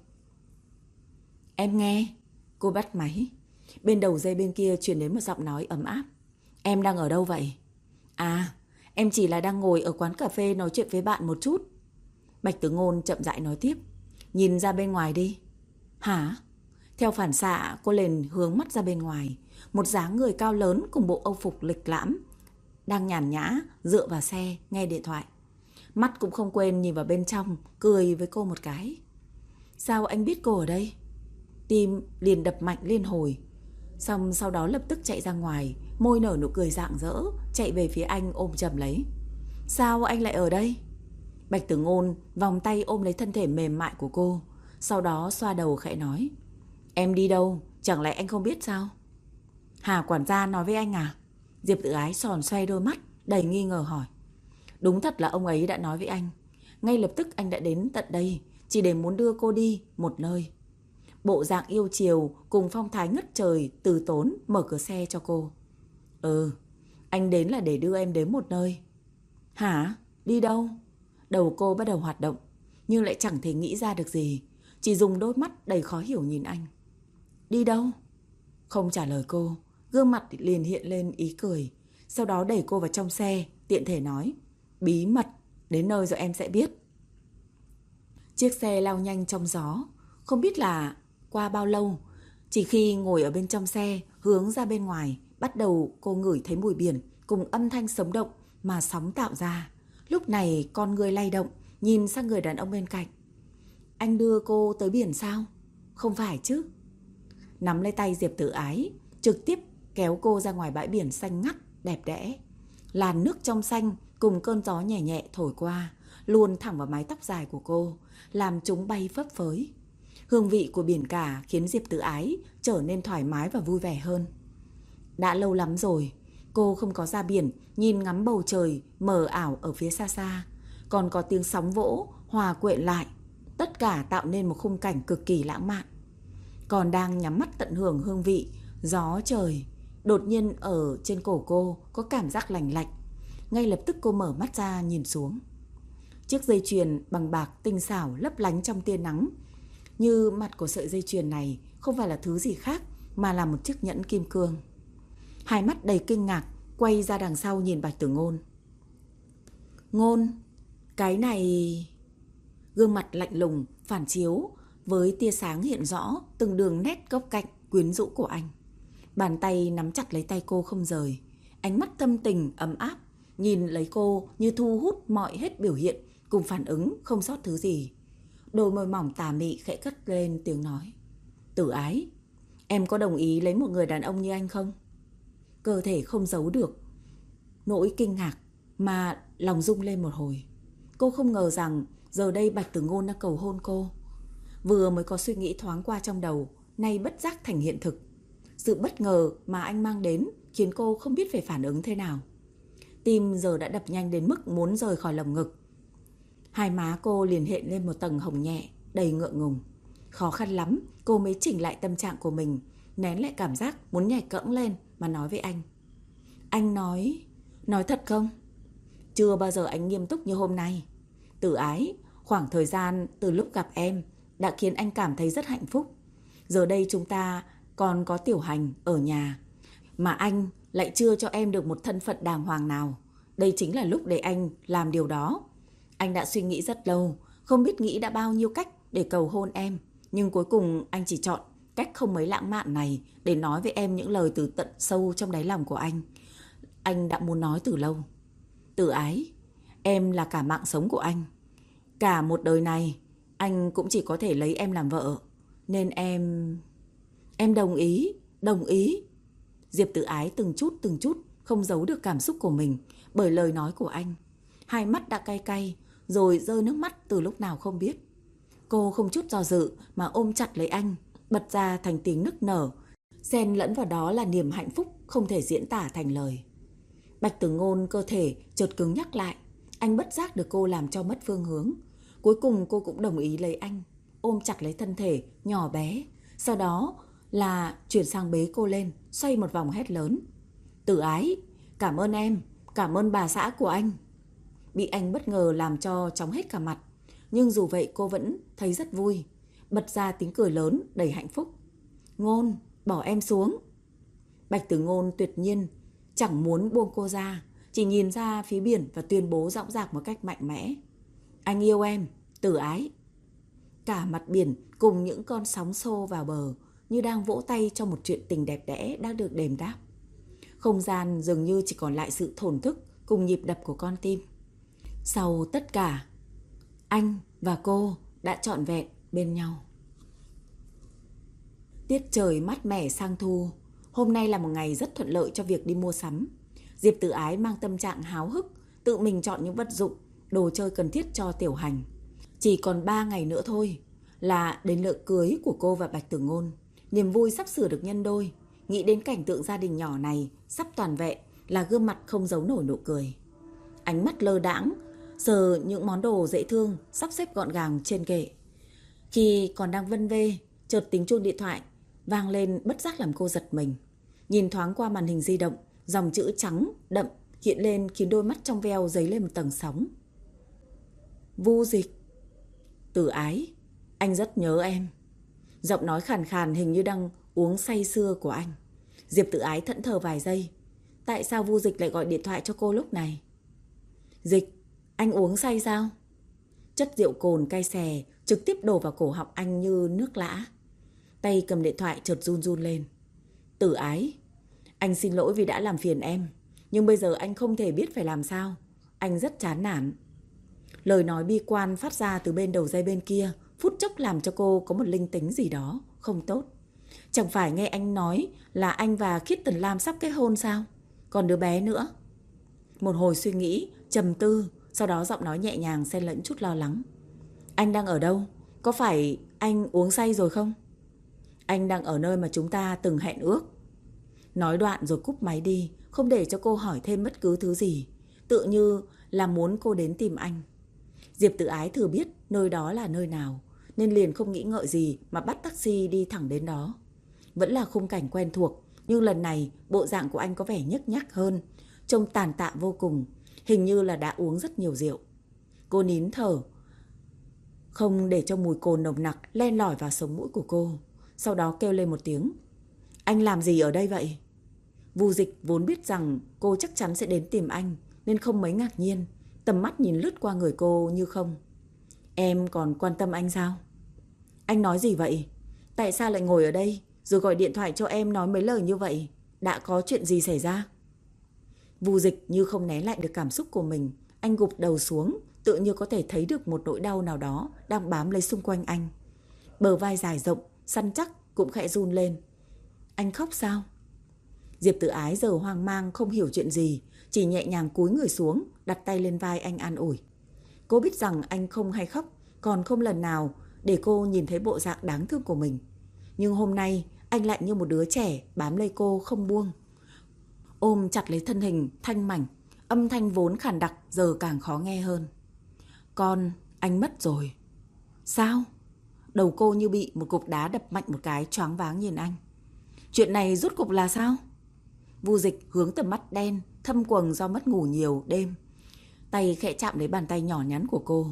Em nghe. Cô bắt máy. Bên đầu dây bên kia truyền đến một giọng nói ấm áp. Em đang ở đâu vậy? À, em chỉ là đang ngồi ở quán cà phê nói chuyện với bạn một chút. Bạch Tử Ngôn chậm rãi nói tiếp. Nhìn ra bên ngoài đi. Hả? Theo phản xạ cô liền hướng mắt ra bên ngoài. Một dáng người cao lớn cùng bộ âu phục lịch lãm đang nhàn nhã dựa vào xe nghe điện thoại. Mắt cũng không quên nhìn vào bên trong, cười với cô một cái. Sao anh biết cô ở đây? Tim liền đập mạnh liên hồi. Xong sau đó lập tức chạy ra ngoài, môi nở nụ cười rạng rỡ, chạy về phía anh ôm chầm lấy. Sao anh lại ở đây? Bạch Tử Ngôn vòng tay ôm lấy thân thể mềm mại của cô, sau đó xoa đầu khẽ nói. Em đi đâu? Chẳng lẽ anh không biết sao? Hà quản gia nói với anh à? Diệp Tử Ái tròn xoay đôi mắt, đầy nghi ngờ hỏi. Đúng thật là ông ấy đã nói với anh. Ngay lập tức anh đã đến tận đây, chỉ để muốn đưa cô đi một nơi. Bộ dạng yêu chiều cùng phong thái ngất trời từ tốn mở cửa xe cho cô. Ừ, anh đến là để đưa em đến một nơi. Hả? Đi đâu? Đầu cô bắt đầu hoạt động, nhưng lại chẳng thể nghĩ ra được gì. Chỉ dùng đôi mắt đầy khó hiểu nhìn anh. Đi đâu? Không trả lời cô, gương mặt liền hiện lên ý cười. Sau đó đẩy cô vào trong xe, tiện thể nói. Bí mật, đến nơi rồi em sẽ biết. Chiếc xe lao nhanh trong gió. Không biết là qua bao lâu, chỉ khi ngồi ở bên trong xe, hướng ra bên ngoài, bắt đầu cô ngửi thấy mùi biển cùng âm thanh sống động mà sóng tạo ra. Lúc này con người lay động, nhìn sang người đàn ông bên cạnh. Anh đưa cô tới biển sao? Không phải chứ? Nắm lấy tay Diệp Tử Ái, trực tiếp kéo cô ra ngoài bãi biển xanh ngắt, đẹp đẽ. Làn nước trong xanh cùng cơn gió nhẹ nhẹ thổi qua, luồn thẳng vào mái tóc dài của cô, làm chúng bay phấp phới. Hương vị của biển cả khiến Diệp Tử Ái trở nên thoải mái và vui vẻ hơn. Đã lâu lắm rồi, cô không có ra biển, nhìn ngắm bầu trời mờ ảo ở phía xa xa. Còn có tiếng sóng vỗ, hòa quyện lại. Tất cả tạo nên một khung cảnh cực kỳ lãng mạn. Còn đang nhắm mắt tận hưởng hương vị, gió trời. Đột nhiên ở trên cổ cô có cảm giác lành lạnh. Ngay lập tức cô mở mắt ra nhìn xuống. Chiếc dây chuyền bằng bạc tinh xảo lấp lánh trong tia nắng. Như mặt của sợi dây chuyền này không phải là thứ gì khác mà là một chiếc nhẫn kim cương. Hai mắt đầy kinh ngạc quay ra đằng sau nhìn Bạch Tử Ngôn. Ngôn, cái này... Gương mặt lạnh lùng phản chiếu với tia sáng hiện rõ từng đường nét góc cạnh quyến rũ của anh. Bàn tay nắm chặt lấy tay cô không rời. Ánh mắt thâm tình ấm áp nhìn lấy cô như thu hút mọi hết biểu hiện cùng phản ứng không sót thứ gì. Đôi môi mỏng tà mị khẽ cất lên tiếng nói. Tử Ái, em có đồng ý lấy một người đàn ông như anh không? Cơ thể không giấu được nỗi kinh ngạc mà lòng rung lên một hồi. Cô không ngờ rằng giờ đây Bạch Tử Ngôn đã cầu hôn cô. Vừa mới có suy nghĩ thoáng qua trong đầu, nay bất giác thành hiện thực. Sự bất ngờ mà anh mang đến khiến cô không biết phải phản ứng thế nào. Tim giờ đã đập nhanh đến mức muốn rời khỏi lồng ngực. Hai má cô liền hiện lên một tầng hồng nhẹ, đầy ngượng ngùng. Khó khăn lắm cô mới chỉnh lại tâm trạng của mình, nén lại cảm giác muốn nhảy cẫng lên mà nói với anh. Anh nói... Nói thật không? Chưa bao giờ anh nghiêm túc như hôm nay. Tử Ái, khoảng thời gian từ lúc gặp em đã khiến anh cảm thấy rất hạnh phúc. Giờ đây chúng ta còn có Tiểu Hành ở nhà, mà anh lại chưa cho em được một thân phận đàng hoàng nào. Đây chính là lúc để anh làm điều đó. Anh đã suy nghĩ rất lâu, không biết nghĩ đã bao nhiêu cách để cầu hôn em, nhưng cuối cùng anh chỉ chọn cách không mấy lãng mạn này để nói với em những lời từ tận sâu trong đáy lòng của anh. Anh đã muốn nói từ lâu. Tử Ái, em là cả mạng sống của anh. Cả một đời này anh cũng chỉ có thể lấy em làm vợ. Nên em... Em đồng ý, đồng ý. Diệp Tử Ái từng chút từng chút không giấu được cảm xúc của mình bởi lời nói của anh. Hai mắt đã cay cay, rồi rơi nước mắt từ lúc nào không biết. Cô không chút do dự mà ôm chặt lấy anh, bật ra thành tiếng nức nở, xen lẫn vào đó là niềm hạnh phúc không thể diễn tả thành lời. Bạch Tử Ngôn cơ thể chợt cứng nhắc lại. Anh bất giác được cô làm cho mất phương hướng. Cuối cùng cô cũng đồng ý lấy anh, ôm chặt lấy thân thể nhỏ bé. Sau đó là chuyển sang bế cô lên, xoay một vòng hét lớn. Tử Ái, cảm ơn em, cảm ơn bà xã của anh. Bị anh bất ngờ làm cho chóng hết cả mặt. Nhưng dù vậy cô vẫn thấy rất vui, bật ra tiếng cười lớn đầy hạnh phúc. Ngôn, bỏ em xuống. Bạch Tử Ngôn tuyệt nhiên chẳng muốn buông cô ra, chỉ nhìn ra phía biển và tuyên bố dõng dạc một cách mạnh mẽ. Anh yêu em, Tử Ái. Cả mặt biển cùng những con sóng xô vào bờ như đang vỗ tay cho một chuyện tình đẹp đẽ đã được đền đáp. Không gian dường như chỉ còn lại sự thổn thức cùng nhịp đập của con tim. Sau tất cả, anh và cô đã trọn vẹn bên nhau. Tiết trời mát mẻ sang thu. Hôm nay là một ngày rất thuận lợi cho việc đi mua sắm. Diệp Tử Ái mang tâm trạng háo hức, tự mình chọn những vật dụng, đồ chơi cần thiết cho Tiểu Hành. Chỉ còn ba ngày nữa thôi là đến lễ cưới của cô và Bạch Tử Ngôn. Niềm vui sắp sửa được nhân đôi. Nghĩ đến cảnh tượng gia đình nhỏ này sắp toàn vẹn là gương mặt không giấu nổi nụ cười. Ánh mắt lơ đãng sờ những món đồ dễ thương sắp xếp gọn gàng trên kệ. Khi còn đang vân vê, chợt tiếng chuông điện thoại vang lên bất giác làm cô giật mình. Nhìn thoáng qua màn hình di động, dòng chữ trắng đậm hiện lên khiến đôi mắt trong veo dấy lên một tầng sóng. Vu Dịch. Tử Ái, anh rất nhớ em. Giọng nói khàn khàn hình như đang uống say sưa của anh. Diệp Tử Ái thẫn thờ vài giây. Tại sao Vu Dịch lại gọi điện thoại cho cô lúc này? Dịch, anh uống say sao? Chất rượu cồn cay xè trực tiếp đổ vào cổ họng anh như nước lã. Tay cầm điện thoại chợt run run lên. Tử Ái, anh xin lỗi vì đã làm phiền em, nhưng bây giờ anh không thể biết phải làm sao. Anh rất chán nản. Lời nói bi quan phát ra từ bên đầu dây bên kia phút chốc làm cho cô có một linh tính gì đó không tốt. Chẳng phải nghe anh nói là anh và Khiết Tần Lam sắp kết hôn sao? Còn đứa bé nữa. Một hồi suy nghĩ, trầm tư, sau đó giọng nói nhẹ nhàng xen lẫn chút lo lắng. Anh đang ở đâu? Có phải anh uống say rồi không? Anh đang ở nơi mà chúng ta từng hẹn ước. Nói đoạn rồi cúp máy đi, không để cho cô hỏi thêm bất cứ thứ gì, tự như là muốn cô đến tìm anh. Diệp Tử Ái thừa biết nơi đó là nơi nào, nên liền không nghĩ ngợi gì mà bắt taxi đi thẳng đến đó. Vẫn là khung cảnh quen thuộc, nhưng lần này bộ dạng của anh có vẻ nhếch nhác hơn, trông tàn tạ vô cùng, hình như là đã uống rất nhiều rượu. Cô nín thở, không để cho mùi cồn nồng nặc len lỏi vào sống mũi của cô. Sau đó kêu lên một tiếng. Anh làm gì ở đây vậy? Vu Dịch vốn biết rằng cô chắc chắn sẽ đến tìm anh, nên không mấy ngạc nhiên, Tầm mắt nhìn lướt qua người cô như không. Em còn quan tâm anh sao? Anh nói gì vậy? Tại sao lại ngồi ở đây rồi gọi điện thoại cho em nói mấy lời như vậy? Đã có chuyện gì xảy ra? Vu Dịch như không né lại được cảm xúc của mình. Anh gục đầu xuống, tự như có thể thấy được một nỗi đau nào đó đang bám lấy xung quanh anh. Bờ vai dài rộng, săn chắc cũng khẽ run lên. Anh khóc sao? Diệp Tử Ái giờ hoang mang không hiểu chuyện gì, chỉ nhẹ nhàng cúi người xuống, đặt tay lên vai anh an ủi. Cô biết rằng anh không hay khóc, còn không lần nào để cô nhìn thấy bộ dạng đáng thương của mình. Nhưng hôm nay anh lại như một đứa trẻ bám lấy cô không buông. Ôm chặt lấy thân hình thanh mảnh, âm thanh vốn khàn đặc giờ càng khó nghe hơn. Con, anh mất rồi. Sao? Đầu cô như bị một cục đá đập mạnh một cái, choáng váng nhìn anh. Chuyện này rốt cuộc là sao? Vu Dịch hướng tầm mắt đen, thâm quầng do mất ngủ nhiều đêm. Tay khẽ chạm lấy bàn tay nhỏ nhắn của cô.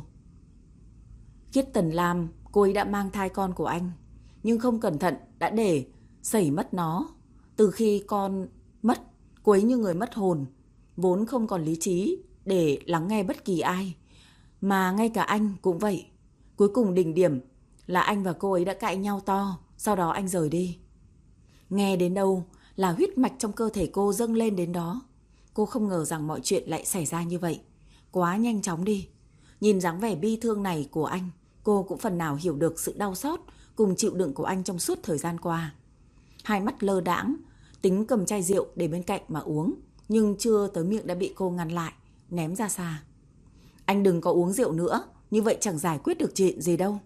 Khiết Tần Lam, cô ấy đã mang thai con của anh, nhưng không cẩn thận đã để sẩy mất nó. Từ khi con mất, cô ấy như người mất hồn, vốn không còn lý trí để lắng nghe bất kỳ ai. Mà ngay cả anh cũng vậy. Cuối cùng đỉnh điểm là anh và cô ấy đã cãi nhau to, sau đó anh rời đi. Nghe đến đâu là huyết mạch trong cơ thể cô dâng lên đến đó. Cô không ngờ rằng mọi chuyện lại xảy ra như vậy. Quá nhanh chóng đi. Nhìn dáng vẻ bi thương này của anh, cô cũng phần nào hiểu được sự đau xót cùng chịu đựng của anh trong suốt thời gian qua. Hai mắt lơ đãng, tính cầm chai rượu để bên cạnh mà uống, nhưng chưa tới miệng đã bị cô ngăn lại, ném ra xa. Anh đừng có uống rượu nữa, như vậy chẳng giải quyết được chuyện gì đâu.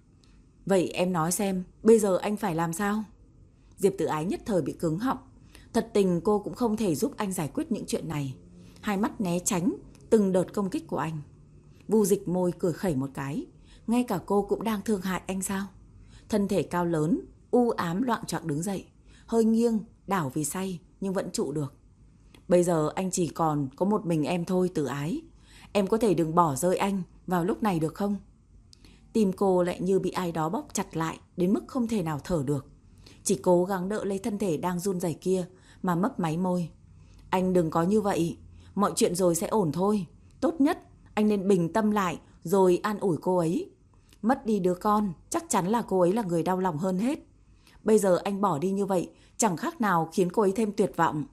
Vậy em nói xem, bây giờ anh phải làm sao? Diệp Tử Ái nhất thời bị cứng họng. Thật tình cô cũng không thể giúp anh giải quyết những chuyện này. Hai mắt né tránh từng đợt công kích của anh. Vu Dịch môi cười khẩy một cái. Ngay cả cô cũng đang thương hại anh sao? Thân thể cao lớn, u ám loạng choạng đứng dậy, hơi nghiêng, đảo vì say nhưng vẫn trụ được. Bây giờ anh chỉ còn có một mình em thôi Tử Ái. Em có thể đừng bỏ rơi anh vào lúc này được không? Tim cô lại như bị ai đó bóp chặt lại đến mức không thể nào thở được. Chỉ cố gắng đỡ lấy thân thể đang run rẩy kia mà mấp máy môi. Anh đừng có như vậy, mọi chuyện rồi sẽ ổn thôi. Tốt nhất anh nên bình tâm lại rồi an ủi cô ấy. Mất đi đứa con, chắc chắn là cô ấy là người đau lòng hơn hết. Bây giờ anh bỏ đi như vậy chẳng khác nào khiến cô ấy thêm tuyệt vọng.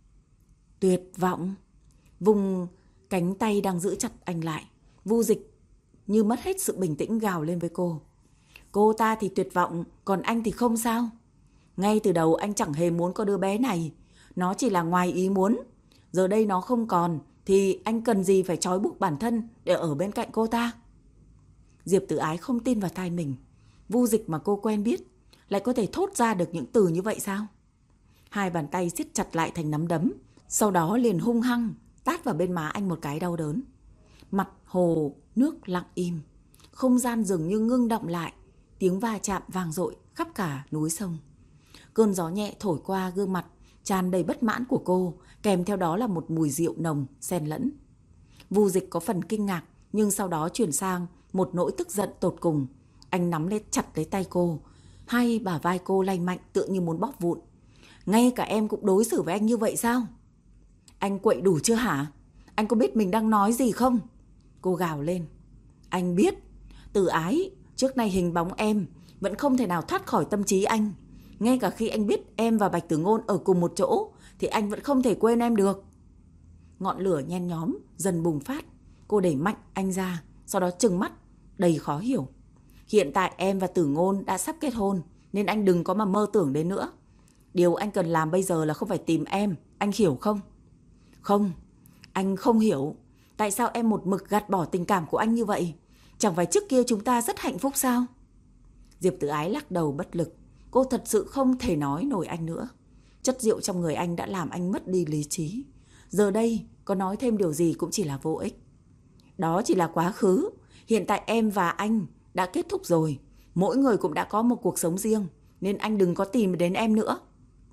Tuyệt vọng? Vùng cánh tay đang giữ chặt anh lại, Vu Dịch như mất hết sự bình tĩnh gào lên với cô. Cô ta thì tuyệt vọng, còn anh thì không sao? Ngay từ đầu anh chẳng hề muốn có đứa bé này. Nó chỉ là ngoài ý muốn. Giờ đây nó không còn thì anh cần gì phải trói buộc bản thân để ở bên cạnh cô ta? Diệp Tử Ái không tin vào tai mình. Vu Dịch mà cô quen biết lại có thể thốt ra được những từ như vậy sao? Hai bàn tay siết chặt lại thành nắm đấm, sau đó liền hung hăng tát vào bên má anh một cái đau đớn. Mặt hồ nước lặng im, không gian dường như ngưng động lại, tiếng va chạm vang dội khắp cả núi sông. Cơn gió nhẹ thổi qua gương mặt tràn đầy bất mãn của cô, kèm theo đó là một mùi rượu nồng xen lẫn. Vu Dịch có phần kinh ngạc, nhưng sau đó chuyển sang một nỗi tức giận tột cùng. Anh nắm lấy chặt lấy tay cô, hai bả vai cô lay mạnh tựa như muốn bóp vụn. Ngay cả em cũng đối xử với anh như vậy sao? Anh quậy đủ chưa hả? Anh có biết mình đang nói gì không? Cô gào lên. Anh biết. Tử Ái, trước nay hình bóng em vẫn không thể nào thoát khỏi tâm trí anh. Ngay cả khi anh biết em và Bạch Tử Ngôn ở cùng một chỗ thì anh vẫn không thể quên em được. Ngọn lửa nhen nhóm dần bùng phát. Cô đẩy mạnh anh ra, sau đó trừng mắt đầy khó hiểu. Hiện tại em và Tử Ngôn đã sắp kết hôn, nên anh đừng có mà mơ tưởng đến nữa. Điều anh cần làm bây giờ là không phải tìm em, anh hiểu không? Không, anh không hiểu. Tại sao em một mực gạt bỏ tình cảm của anh như vậy? Chẳng phải trước kia chúng ta rất hạnh phúc sao? Diệp Tử Ái lắc đầu bất lực. Cô thật sự không thể nói nổi anh nữa. Chất rượu trong người anh đã làm anh mất đi lý trí. Giờ đây có nói thêm điều gì cũng chỉ là vô ích. Đó chỉ là quá khứ. Hiện tại em và anh đã kết thúc rồi. Mỗi người cũng đã có một cuộc sống riêng, nên anh đừng có tìm đến em nữa.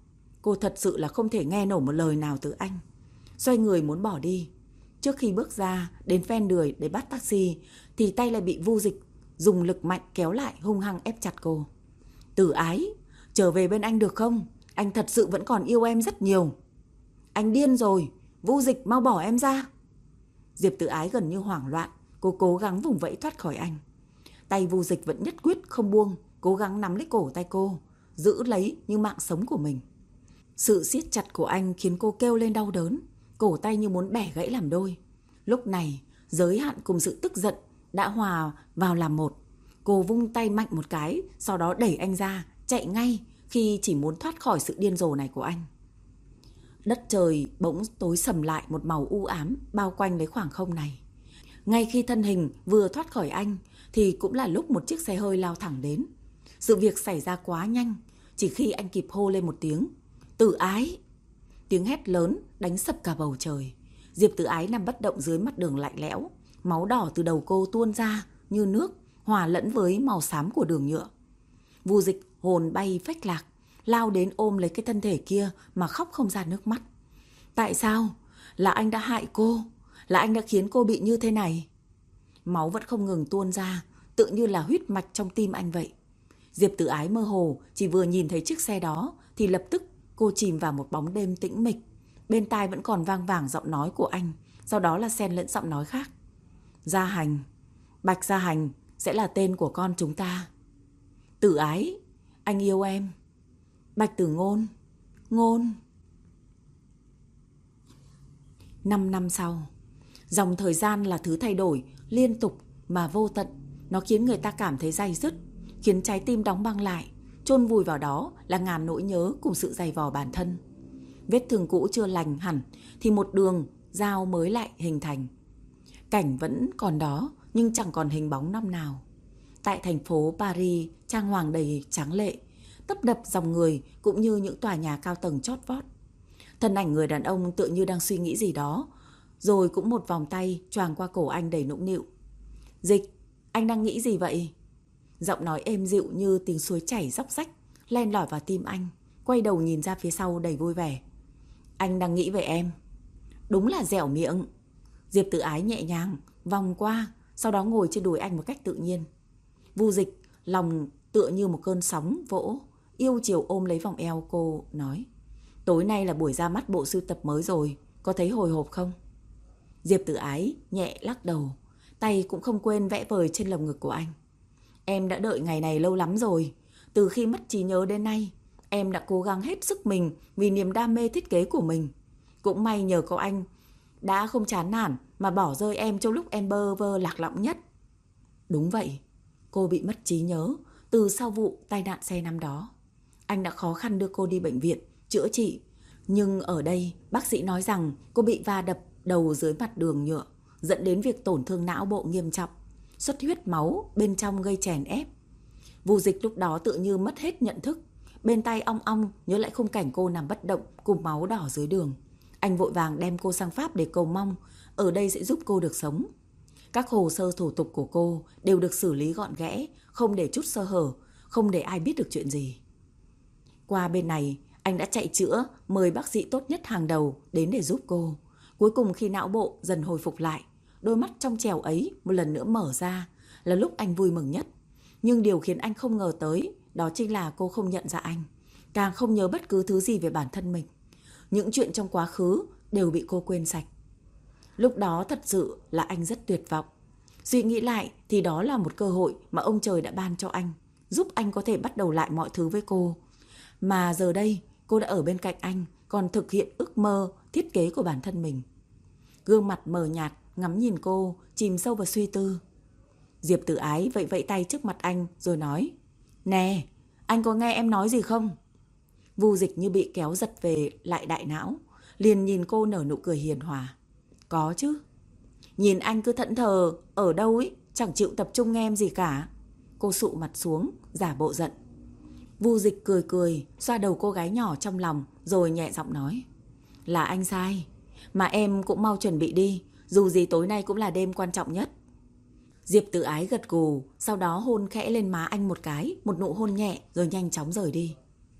Cô thật sự là không thể nghe nổi một lời nào từ anh. Xoay người muốn bỏ đi. Trước khi bước ra đến ven đường để bắt taxi thì tay lại bị Vu Dịch dùng lực mạnh kéo lại, hung hăng ép chặt cô. Tử Ái, trở về bên anh được không? Anh thật sự vẫn còn yêu em rất nhiều. Anh điên rồi, Vu Dịch mau bỏ em ra. Diệp Tử Ái gần như hoảng loạn, cô cố gắng vùng vẫy thoát khỏi anh. Tay Vu Dịch vẫn nhất quyết không buông, cố gắng nắm lấy cổ tay cô, giữ lấy như mạng sống của mình. Sự siết chặt của anh khiến cô kêu lên đau đớn, cổ tay như muốn bẻ gãy làm đôi. Lúc này, giới hạn cùng sự tức giận đã hòa vào làm một. Cô vung tay mạnh một cái, sau đó đẩy anh ra, chạy ngay khi chỉ muốn thoát khỏi sự điên rồ này của anh. Đất trời bỗng tối sầm lại, một màu u ám bao quanh lấy khoảng không này. Ngay khi thân hình vừa thoát khỏi anh thì cũng là lúc một chiếc xe hơi lao thẳng đến. Sự việc xảy ra quá nhanh, chỉ khi anh kịp hô lên một tiếng Tử Ái. Tiếng hét lớn đánh sập cả bầu trời. Diệp Tử Ái nằm bất động dưới mặt đường lạnh lẽo, máu đỏ từ đầu cô tuôn ra như nước, hòa lẫn với màu xám của đường nhựa. Vu Dịch hồn bay phách lạc, lao đến ôm lấy cái thân thể kia mà khóc không ra nước mắt. Tại sao? Là anh đã hại cô, là anh đã khiến cô bị như thế này. Máu vẫn không ngừng tuôn ra, tự như là huyết mạch trong tim anh vậy. Diệp Tử Ái mơ hồ, chỉ vừa nhìn thấy chiếc xe đó thì lập tức cô chìm vào một bóng đêm tĩnh mịch. Bên tai vẫn còn vang vẳng giọng nói của anh, sau đó là xen lẫn giọng nói khác. Gia Hành, Bạch Gia Hành sẽ là tên của con chúng ta. Tử Ái, anh yêu em. Bạch Tử Ngôn, Ngôn. Năm năm sau, dòng thời gian là thứ thay đổi liên tục mà vô tận. Nó khiến người ta cảm thấy day dứt, khiến trái tim đóng băng lại. Chôn vùi vào đó là ngàn nỗi nhớ cùng sự dày vò bản thân. Vết thương cũ chưa lành hẳn thì một đường dao mới lại hình thành. Cảnh vẫn còn đó nhưng chẳng còn hình bóng năm nào. Tại thành phố Paris trang hoàng đầy tráng lệ, tấp đập dòng người cũng như những tòa nhà cao tầng chót vót. Thân ảnh người đàn ông tựa như đang suy nghĩ gì đó, rồi cũng một vòng tay choàng qua cổ anh đầy nũng nịu. Dịch, anh đang nghĩ gì vậy? Giọng nói êm dịu như tiếng suối chảy róc rách len lỏi vào tim anh. Quay đầu nhìn ra phía sau đầy vui vẻ. Anh đang nghĩ về em. Đúng là dẻo miệng. Diệp Tử Ái nhẹ nhàng vòng qua, sau đó ngồi trên đùi anh một cách tự nhiên. Vu Dịch lòng tựa như một cơn sóng vỗ, yêu chiều ôm lấy vòng eo cô, nói: Tối nay là buổi ra mắt bộ sưu tập mới rồi, có thấy hồi hộp không? Diệp Tử Ái nhẹ lắc đầu, tay cũng không quên vẽ vời trên lồng ngực của anh. Em đã đợi ngày này lâu lắm rồi. Từ khi mất trí nhớ đến nay, em đã cố gắng hết sức mình vì niềm đam mê thiết kế của mình. Cũng may nhờ có anh đã không chán nản mà bỏ rơi em trong lúc em bơ vơ lạc lõng nhất. Đúng vậy, cô bị mất trí nhớ từ sau vụ tai nạn xe năm đó. Anh đã khó khăn đưa cô đi bệnh viện chữa trị, nhưng ở đây bác sĩ nói rằng cô bị va đập đầu dưới mặt đường nhựa, dẫn đến việc tổn thương não bộ nghiêm trọng, xuất huyết máu bên trong gây chèn ép. Vu Dịch lúc đó tự như mất hết nhận thức, bên tai ong ong nhớ lại khung cảnh cô nằm bất động cùng máu đỏ dưới đường. Anh vội vàng đem cô sang Pháp để cầu mong ở đây sẽ giúp cô được sống. Các hồ sơ thủ tục của cô đều được xử lý gọn ghẽ, không để chút sơ hở, không để ai biết được chuyện gì. Qua bên này, anh đã chạy chữa, mời bác sĩ tốt nhất hàng đầu đến để giúp cô. Cuối cùng khi não bộ dần hồi phục lại, đôi mắt trong trèo ấy một lần nữa mở ra là lúc anh vui mừng nhất. Nhưng điều khiến anh không ngờ tới đó chính là cô không nhận ra anh, càng không nhớ bất cứ thứ gì về bản thân mình. Những chuyện trong quá khứ đều bị cô quên sạch. Lúc đó thật sự là anh rất tuyệt vọng. Suy nghĩ lại thì đó là một cơ hội mà ông trời đã ban cho anh, giúp anh có thể bắt đầu lại mọi thứ với cô. Mà giờ đây cô đã ở bên cạnh anh, còn thực hiện ước mơ thiết kế của bản thân mình. Gương mặt mờ nhạt ngắm nhìn cô, chìm sâu vào suy tư. Diệp Tử Ái vẫy vẫy tay trước mặt anh rồi nói: Nè, anh có nghe em nói gì không? Vu Dịch như bị kéo giật về lại đại não, liền nhìn cô nở nụ cười hiền hòa. Có chứ. Nhìn anh cứ thẫn thờ ở đâu ấy, chẳng chịu tập trung nghe em gì cả. Cô sụ mặt xuống, giả bộ giận. Vu Dịch cười cười, xoa đầu cô gái nhỏ trong lòng rồi nhẹ giọng nói: Là anh sai, mà em cũng mau chuẩn bị đi, dù gì tối nay cũng là đêm quan trọng nhất. Diệp Tử Ái gật gù, sau đó hôn khẽ lên má anh một cái, một nụ hôn nhẹ rồi nhanh chóng rời đi.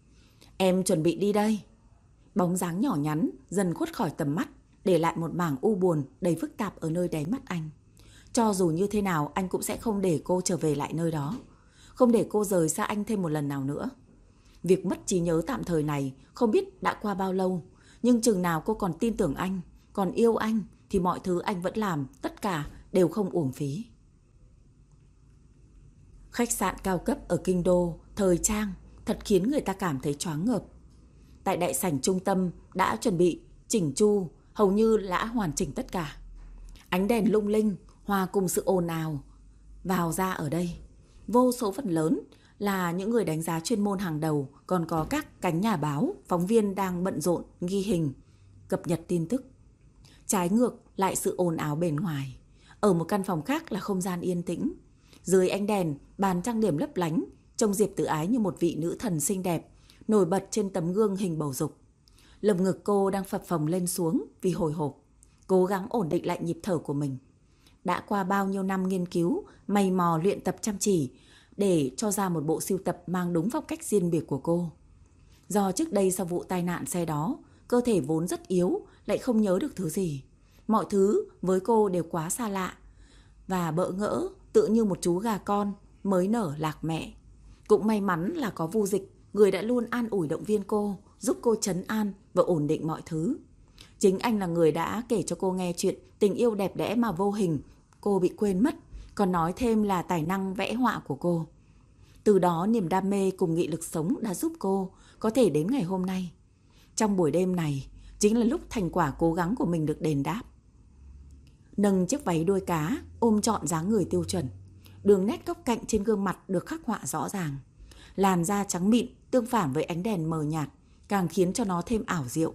Em chuẩn bị đi đây. Bóng dáng nhỏ nhắn dần khuất khỏi tầm mắt, để lại một mảng u buồn đầy phức tạp ở nơi đáy mắt anh. Cho dù như thế nào anh cũng sẽ không để cô trở về lại nơi đó, không để cô rời xa anh thêm một lần nào nữa. Việc mất trí nhớ tạm thời này không biết đã qua bao lâu, nhưng chừng nào cô còn tin tưởng anh, còn yêu anh, thì mọi thứ anh vẫn làm, tất cả đều không uổng phí. Khách sạn cao cấp ở kinh đô, thời trang, thật khiến người ta cảm thấy choáng ngợp. Tại đại sảnh trung tâm đã chuẩn bị chỉnh chu, hầu như đã hoàn chỉnh tất cả. Ánh đèn lung linh, hòa cùng sự ồn ào vào ra ở đây. Vô số phần lớn là những người đánh giá chuyên môn hàng đầu, còn có các cánh nhà báo, phóng viên đang bận rộn ghi hình, cập nhật tin tức. Trái ngược lại sự ồn ào bên ngoài, ở một căn phòng khác là không gian yên tĩnh. Dưới ánh đèn, bàn trang điểm lấp lánh, trông Diệp Tử Ái như một vị nữ thần xinh đẹp, nổi bật trên tấm gương hình bầu dục. Lồng ngực cô đang phập phồng lên xuống vì hồi hộp, cố gắng ổn định lại nhịp thở của mình. Đã qua bao nhiêu năm nghiên cứu, mày mò luyện tập chăm chỉ để cho ra một bộ sưu tập mang đúng phong cách riêng biệt của cô. Do trước đây sau vụ tai nạn xe đó, cơ thể vốn rất yếu, lại không nhớ được thứ gì. Mọi thứ với cô đều quá xa lạ và bỡ ngỡ, tự như một chú gà con mới nở lạc mẹ. Cũng may mắn là có Vu Dịch, người đã luôn an ủi động viên cô, giúp cô trấn an và ổn định mọi thứ. Chính anh là người đã kể cho cô nghe chuyện tình yêu đẹp đẽ mà vô hình cô bị quên mất, còn nói thêm là tài năng vẽ họa của cô. Từ đó niềm đam mê cùng nghị lực sống đã giúp cô có thể đến ngày hôm nay. Trong buổi đêm này chính là lúc thành quả cố gắng của mình được đền đáp. Nâng chiếc váy đuôi cá, ôm trọn dáng người tiêu chuẩn. Đường nét góc cạnh trên gương mặt được khắc họa rõ ràng. Làn da trắng mịn tương phản với ánh đèn mờ nhạt, càng khiến cho nó thêm ảo diệu.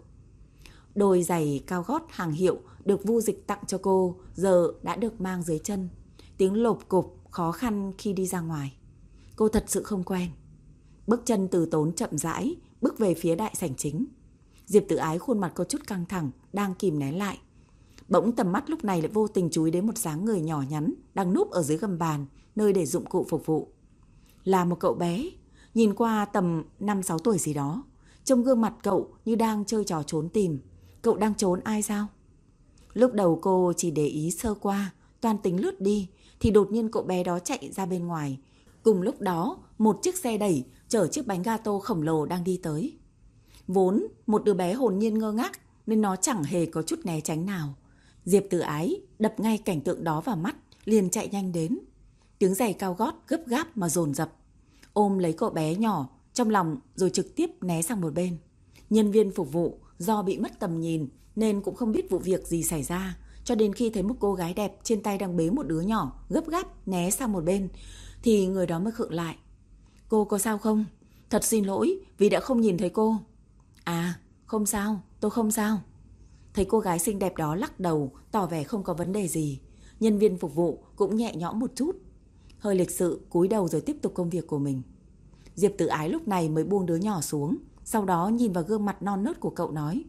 Đôi giày cao gót hàng hiệu được Vu Dịch tặng cho cô giờ đã được mang dưới chân. Tiếng lộp cộp khó khăn khi đi ra ngoài. Cô thật sự không quen. Bước chân từ tốn chậm rãi, bước về phía đại sảnh chính. Diệp Tử Ái khuôn mặt có chút căng thẳng, đang kìm nén lại. Bỗng tầm mắt lúc này lại vô tình chú ý đến một dáng người nhỏ nhắn đang núp ở dưới gầm bàn, nơi để dụng cụ phục vụ. Là một cậu bé, nhìn qua tầm năm sáu tuổi gì đó. Trông gương mặt cậu như đang chơi trò trốn tìm. Cậu đang trốn ai sao? Lúc đầu cô chỉ để ý sơ qua, toan tính lướt đi, thì đột nhiên cậu bé đó chạy ra bên ngoài. Cùng lúc đó, một chiếc xe đẩy chở chiếc bánh gato khổng lồ đang đi tới. Vốn một đứa bé hồn nhiên ngơ ngác nên nó chẳng hề có chút né tránh nào. Diệp Tử Ái đập ngay cảnh tượng đó vào mắt, liền chạy nhanh đến. Tiếng giày cao gót gấp gáp mà dồn dập, ôm lấy cậu bé nhỏ trong lòng rồi trực tiếp né sang một bên. Nhân viên phục vụ do bị mất tầm nhìn nên cũng không biết vụ việc gì xảy ra, cho đến khi thấy một cô gái đẹp trên tay đang bế một đứa nhỏ gấp gáp né sang một bên thì người đó mới khựng lại. Cô có sao không? Thật xin lỗi vì đã không nhìn thấy cô. À, không sao, tôi không sao. Thấy cô gái xinh đẹp đó lắc đầu, tỏ vẻ không có vấn đề gì. Nhân viên phục vụ cũng nhẹ nhõm một chút, hơi lịch sự cúi đầu rồi tiếp tục công việc của mình. Diệp Tử Ái lúc này mới buông đứa nhỏ xuống, sau đó nhìn vào gương mặt non nớt của cậu nói: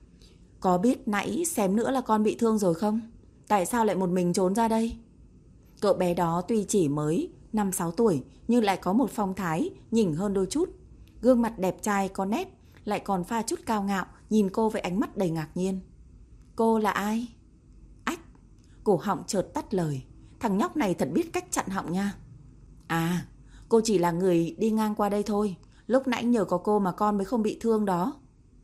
Có biết nãy xém nữa là con bị thương rồi không? Tại sao lại một mình trốn ra đây? Cậu bé đó tuy chỉ mới năm sáu tuổi nhưng lại có một phong thái nhỉnh hơn đôi chút. Gương mặt đẹp trai có nét, lại còn pha chút cao ngạo, nhìn cô với ánh mắt đầy ngạc nhiên. Cô là ai? Ách, cổ họng chợt tắt lời. Thằng nhóc này thật biết cách chặn họng nha. À, cô chỉ là người đi ngang qua đây thôi. Lúc nãy nhờ có cô mà con mới không bị thương đó.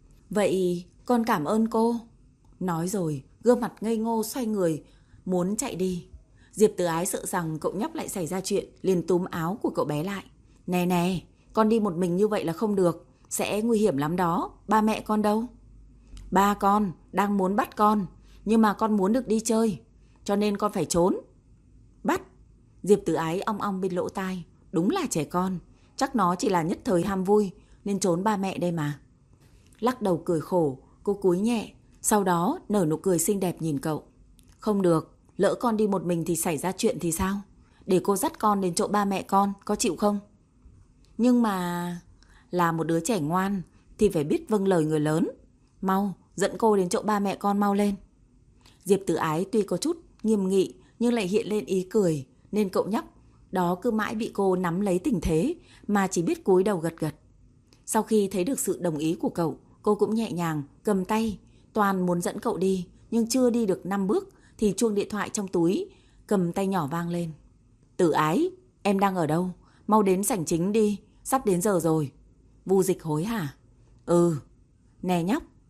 Vậy con cảm ơn cô. Nói rồi, gương mặt ngây ngô xoay người, muốn chạy đi. Diệp Tử Ái sợ rằng cậu nhóc lại xảy ra chuyện, liền túm áo của cậu bé lại. Nè nè, con đi một mình như vậy là không được, sẽ nguy hiểm lắm đó. Ba mẹ con đâu? Ba con đang muốn bắt con, nhưng mà con muốn được đi chơi, cho nên con phải trốn. Bắt? Diệp Tử Ái ong ong bên lỗ tai. Đúng là trẻ con, chắc nó chỉ là nhất thời ham vui nên trốn ba mẹ đây mà. Lắc đầu cười khổ, cô cúi nhẹ, sau đó nở nụ cười xinh đẹp nhìn cậu. Không được, lỡ con đi một mình thì xảy ra chuyện thì sao? Để cô dắt con đến chỗ ba mẹ con, có chịu không? Nhưng mà là một đứa trẻ ngoan thì phải biết vâng lời người lớn. Mau, dẫn cô đến chỗ ba mẹ con mau lên. Diệp Tử Ái tuy có chút nghiêm nghị nhưng lại hiện lên ý cười, nên cậu nhóc đó cứ mãi bị cô nắm lấy tình thế mà chỉ biết cúi đầu gật gật. Sau khi thấy được sự đồng ý của cậu, cô cũng nhẹ nhàng cầm tay, toàn muốn dẫn cậu đi, nhưng chưa đi được năm bước thì chuông điện thoại trong túi cầm tay nhỏ vang lên. Tử Ái, em đang ở đâu? Mau đến sảnh chính đi, sắp đến giờ rồi. Vu Dịch hối hả? Ừ. Nè nhóc,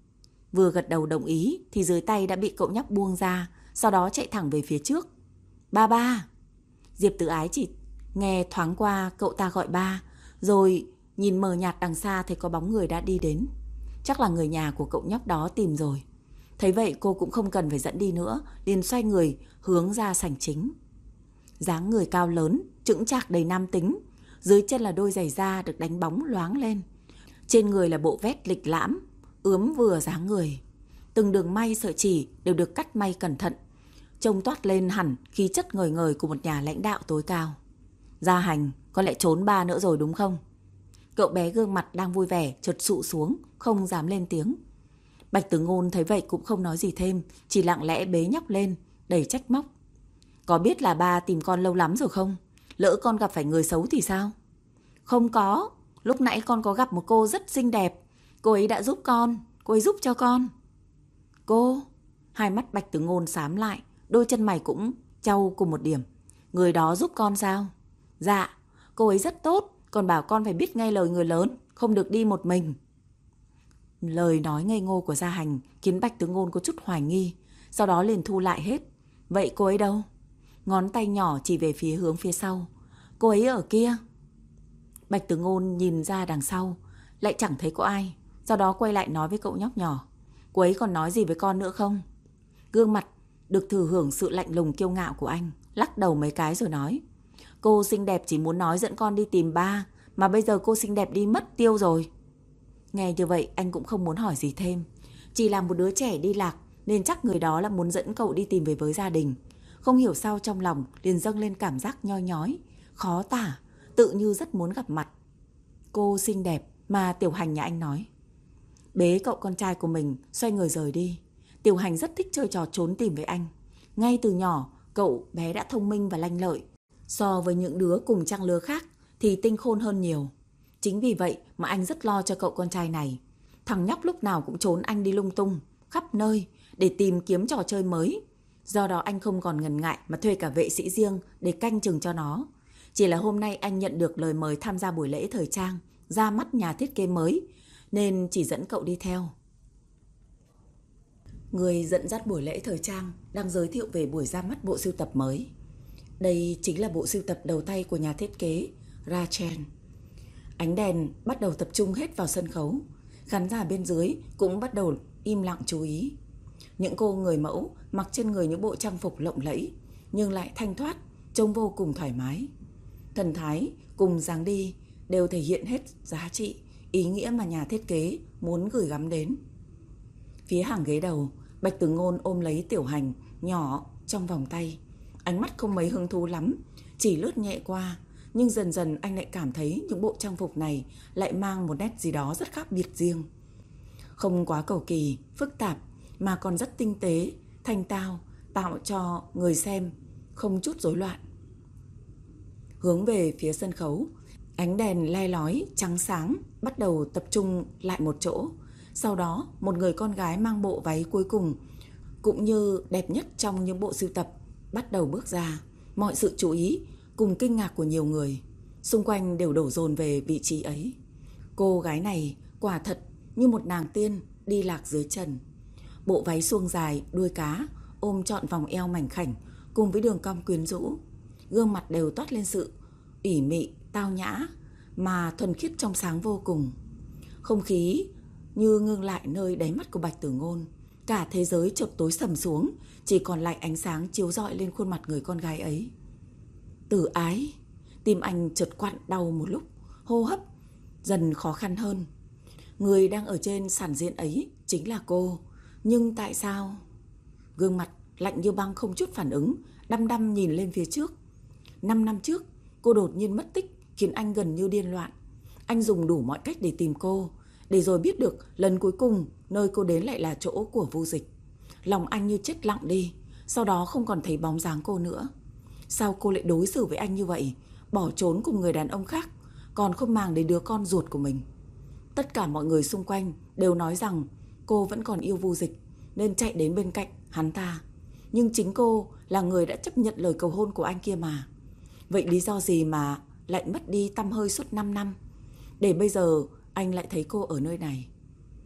Vừa gật đầu đồng ý thì dưới tay đã bị cậu nhóc buông ra, sau đó chạy thẳng về phía trước. Ba ba! Diệp Tử Ái chỉ nghe thoáng qua cậu ta gọi ba, rồi nhìn mờ nhạt đằng xa thấy có bóng người đã đi đến. Chắc là người nhà của cậu nhóc đó tìm rồi. Thấy vậy cô cũng không cần phải dẫn đi nữa, liền xoay người hướng ra sảnh chính. Dáng người cao lớn, chững chạc đầy nam tính, dưới chân là đôi giày da được đánh bóng loáng lên. Trên người là bộ vest lịch lãm, ướm vừa dáng người. Từng đường may sợi chỉ đều được cắt may cẩn thận, trông toát lên hẳn khí chất ngời ngời của một nhà lãnh đạo tối cao. Gia Hành, con lại trốn ba nữa rồi đúng không? Cậu bé gương mặt đang vui vẻ chợt sụ xuống, không dám lên tiếng. Bạch Tử Ngôn thấy vậy cũng không nói gì thêm, chỉ lặng lẽ bế nhóc lên, đầy trách móc. Có biết là ba tìm con lâu lắm rồi không? Lỡ con gặp phải người xấu thì sao? Không có, lúc nãy con có gặp một cô rất xinh đẹp. Cô ấy đã giúp con, cô ấy giúp cho con. Cô? Hai mắt Bạch Tử Ngôn xám lại, đôi chân mày cũng chau cùng một điểm. Người đó giúp con sao? Dạ, cô ấy rất tốt, còn bảo con phải biết nghe lời người lớn, không được đi một mình. Lời nói ngây ngô của Gia Hành khiến Bạch Tử Ngôn có chút hoài nghi, sau đó liền thu lại hết. Vậy cô ấy đâu? Ngón tay nhỏ chỉ về phía hướng phía sau. Cô ấy ở kia. Bạch Tử Ngôn nhìn ra đằng sau, lại chẳng thấy có ai, sau đó quay lại nói với cậu nhóc nhỏ. Cô ấy còn nói gì với con nữa không? Gương mặt được thừa hưởng sự lạnh lùng kiêu ngạo của anh, lắc đầu mấy cái rồi nói. Cô xinh đẹp chỉ muốn nói dẫn con đi tìm ba, mà bây giờ cô xinh đẹp đi mất tiêu rồi. Nghe như vậy anh cũng không muốn hỏi gì thêm. Chỉ là một đứa trẻ đi lạc nên chắc người đó là muốn dẫn cậu đi tìm về với gia đình. Không hiểu sao trong lòng liền dâng lên cảm giác nhoi nhói, khó tả, tự như rất muốn gặp mặt. Cô xinh đẹp mà Tiểu Hành nhà anh nói. Bế cậu con trai của mình xoay người rời đi. Tiểu Hành rất thích chơi trò trốn tìm với anh. Ngay từ nhỏ cậu bé đã thông minh và lanh lợi, so với những đứa cùng trang lứa khác thì tinh khôn hơn nhiều. Chính vì vậy mà anh rất lo cho cậu con trai này. Thằng nhóc lúc nào cũng trốn anh đi lung tung, khắp nơi để tìm kiếm trò chơi mới. Do đó anh không còn ngần ngại mà thuê cả vệ sĩ riêng để canh chừng cho nó. Chỉ là hôm nay anh nhận được lời mời tham gia buổi lễ thời trang, ra mắt nhà thiết kế mới, nên chỉ dẫn cậu đi theo. Người dẫn dắt buổi lễ thời trang đang giới thiệu về buổi ra mắt bộ sưu tập mới. Đây chính là bộ sưu tập đầu tay của nhà thiết kế Rachel. Ánh đèn bắt đầu tập trung hết vào sân khấu. Khán giả bên dưới cũng bắt đầu im lặng chú ý. Những cô người mẫu mặc trên người những bộ trang phục lộng lẫy nhưng lại thanh thoát, trông vô cùng thoải mái. Thần thái cùng dáng đi đều thể hiện hết giá trị, ý nghĩa mà nhà thiết kế muốn gửi gắm đến. Phía hàng ghế đầu, Bạch Tử Ngôn ôm lấy Tiểu Hành nhỏ trong vòng tay. Ánh mắt không mấy hứng thú lắm, chỉ lướt nhẹ qua. Nhưng dần dần anh lại cảm thấy những bộ trang phục này lại mang một nét gì đó rất khác biệt riêng. Không quá cầu kỳ, phức tạp, mà còn rất tinh tế, thanh tao, tạo cho người xem không chút rối loạn. Hướng về phía sân khấu, ánh đèn le lói trắng sáng bắt đầu tập trung lại một chỗ. Sau đó một người con gái mang bộ váy cuối cùng, cũng như đẹp nhất trong những bộ sưu tập, bắt đầu bước ra. Mọi sự chú ý cùng kinh ngạc của nhiều người xung quanh đều đổ dồn về vị trí ấy. Cô gái này quả thật như một nàng tiên đi lạc dưới trần. Bộ váy suông dài, đuôi cá, ôm trọn vòng eo mảnh khảnh cùng với đường cong quyến rũ. Gương mặt đều toát lên sự ủy mị, tao nhã mà thuần khiết trong sáng vô cùng. Không khí như ngưng lại nơi đáy mắt của Bạch Tử Ngôn. Cả thế giới chợt tối sầm xuống, chỉ còn lại ánh sáng chiếu rọi lên khuôn mặt người con gái ấy. Tử Ái, tim anh chợt quặn đau một lúc, hô hấp dần khó khăn hơn. Người đang ở trên sàn diễn ấy chính là cô, nhưng tại sao? Gương mặt lạnh như băng không chút phản ứng, đăm đăm nhìn lên phía trước. Năm năm trước, cô đột nhiên mất tích khiến anh gần như điên loạn. Anh dùng đủ mọi cách để tìm cô, để rồi biết được lần cuối cùng nơi cô đến lại là chỗ của Vu Dịch. Lòng anh như chết lặng đi, sau đó không còn thấy bóng dáng cô nữa. Sao cô lại đối xử với anh như vậy, bỏ trốn cùng người đàn ông khác, còn không màng đến đứa con ruột của mình? Tất cả mọi người xung quanh đều nói rằng cô vẫn còn yêu Vu Dịch nên chạy đến bên cạnh hắn ta. Nhưng chính cô là người đã chấp nhận lời cầu hôn của anh kia mà. Vậy lý do gì mà lại mất đi tăm hơi suốt năm năm, để bây giờ anh lại thấy cô ở nơi này?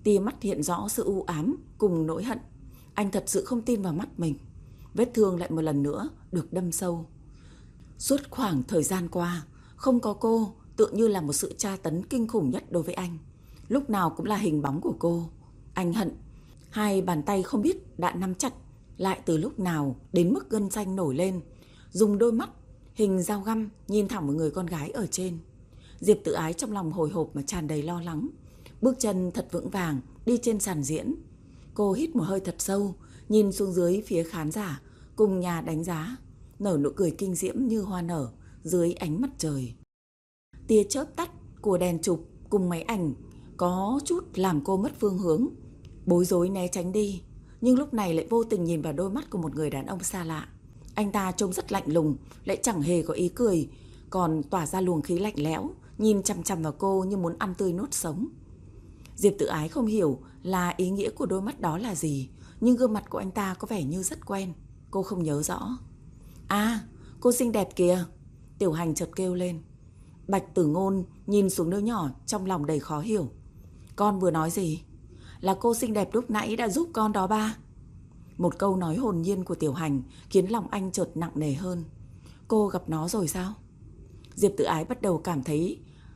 Tia mắt hiện rõ sự u ám cùng nỗi hận. Anh thật sự không tin vào mắt mình. Vết thương lại một lần nữa được đâm sâu. Suốt khoảng thời gian qua, không có cô tựa như là một sự tra tấn kinh khủng nhất đối với anh. Lúc nào cũng là hình bóng của cô. Anh hận. Hai bàn tay không biết đã nắm chặt lại từ lúc nào đến mức gân xanh nổi lên. Dùng đôi mắt hình dao găm nhìn thẳng một người con gái ở trên. Diệp Tử Ái trong lòng hồi hộp mà tràn đầy lo lắng. Bước chân thật vững vàng đi trên sàn diễn. Cô hít một hơi thật sâu, nhìn xuống dưới phía khán giả cùng nhà đánh giá, nở nụ cười kinh diễm như hoa nở dưới ánh mặt trời. Tia chớp tắt của đèn chụp cùng máy ảnh có chút làm cô mất phương hướng, bối rối né tránh đi. Nhưng lúc này lại vô tình nhìn vào đôi mắt của một người đàn ông xa lạ. Anh ta trông rất lạnh lùng, lại chẳng hề có ý cười, còn tỏa ra luồng khí lạnh lẽo, nhìn chằm chằm vào cô như muốn ăn tươi nuốt sống. Diệp Tử Ái không hiểu là ý nghĩa của đôi mắt đó là gì, nhưng gương mặt của anh ta có vẻ như rất quen. Cô không nhớ rõ. À, cô xinh đẹp kìa, Tiểu Hành chợt kêu lên. Bạch Tử Ngôn nhìn xuống đứa nhỏ trong lòng đầy khó hiểu. Con vừa nói gì? Là cô xinh đẹp lúc nãy đã giúp con đó ba. Một câu nói hồn nhiên của Tiểu Hành khiến lòng anh chợt nặng nề hơn. Cô gặp nó rồi sao? Diệp Tử Ái bắt đầu cảm thấy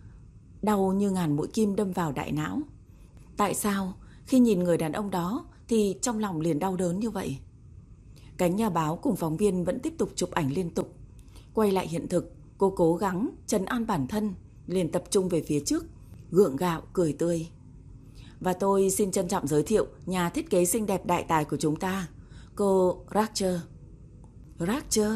đau như ngàn mũi kim đâm vào đại não. Tại sao khi nhìn người đàn ông đó thì trong lòng liền đau đớn như vậy? Cánh nhà báo cùng phóng viên vẫn tiếp tục chụp ảnh liên tục. Quay lại hiện thực, cô cố gắng trấn an bản thân, liền tập trung về phía trước, gượng gạo cười tươi. Và tôi xin trân trọng giới thiệu nhà thiết kế xinh đẹp đại tài của chúng ta, cô Rachel. Rachel?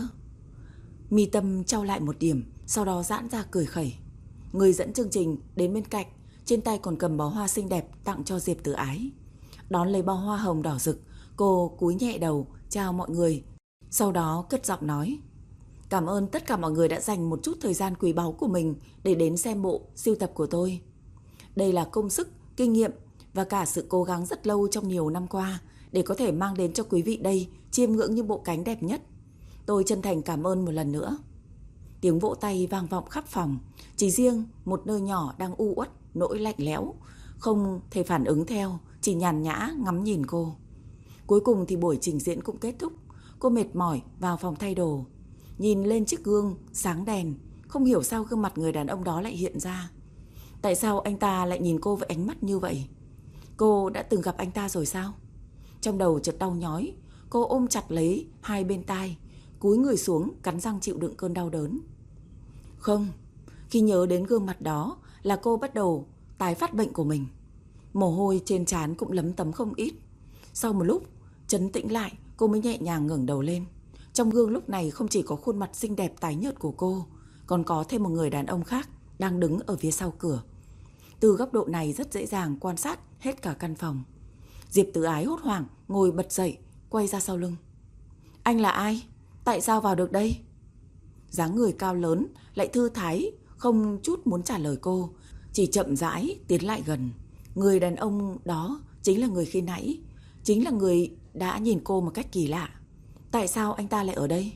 Mi tâm trao lại một điểm, sau đó giãn ra cười khẩy. Người dẫn chương trình đến bên cạnh, trên tay còn cầm bó hoa xinh đẹp tặng cho Diệp Tử Ái. Đón lấy bó hoa hồng đỏ rực, cô cúi nhẹ đầu chào mọi người, sau đó cất giọng nói: Cảm ơn tất cả mọi người đã dành một chút thời gian quý báu của mình để đến xem bộ sưu tập của tôi. Đây là công sức, kinh nghiệm và cả sự cố gắng rất lâu trong nhiều năm qua để có thể mang đến cho quý vị đây chiêm ngưỡng những bộ cánh đẹp nhất. Tôi chân thành cảm ơn một lần nữa. Tiếng vỗ tay vang vọng khắp phòng, chỉ riêng một nơi nhỏ đang u uất nỗi lạnh lẽo, không thể phản ứng theo, chỉ nhàn nhã ngắm nhìn cô. Cuối cùng thì buổi trình diễn cũng kết thúc. Cô mệt mỏi vào phòng thay đồ, nhìn lên chiếc gương sáng đèn, không hiểu sao gương mặt người đàn ông đó lại hiện ra. Tại sao anh ta lại nhìn cô với ánh mắt như vậy? Cô đã từng gặp anh ta rồi sao? Trong đầu chợt đau nhói, cô ôm chặt lấy hai bên tai, cúi người xuống cắn răng chịu đựng cơn đau đớn. Không, khi nhớ đến gương mặt đó là cô bắt đầu tái phát bệnh của mình. Mồ hôi trên trán cũng lấm tấm không ít. Sau một lúc trấn tĩnh lại, cô mới nhẹ nhàng ngẩng đầu lên. Trong gương lúc này không chỉ có khuôn mặt xinh đẹp tái nhợt của cô, còn có thêm một người đàn ông khác đang đứng ở phía sau cửa. Từ góc độ này rất dễ dàng quan sát hết cả căn phòng. Diệp Tử Ái hốt hoảng ngồi bật dậy, quay ra sau lưng. Anh là ai? Tại sao vào được đây? Dáng người cao lớn lại thư thái, không chút muốn trả lời cô, chỉ chậm rãi tiến lại gần. Người đàn ông đó chính là người khi nãy, chính là người đã nhìn cô một cách kỳ lạ. Tại sao anh ta lại ở đây?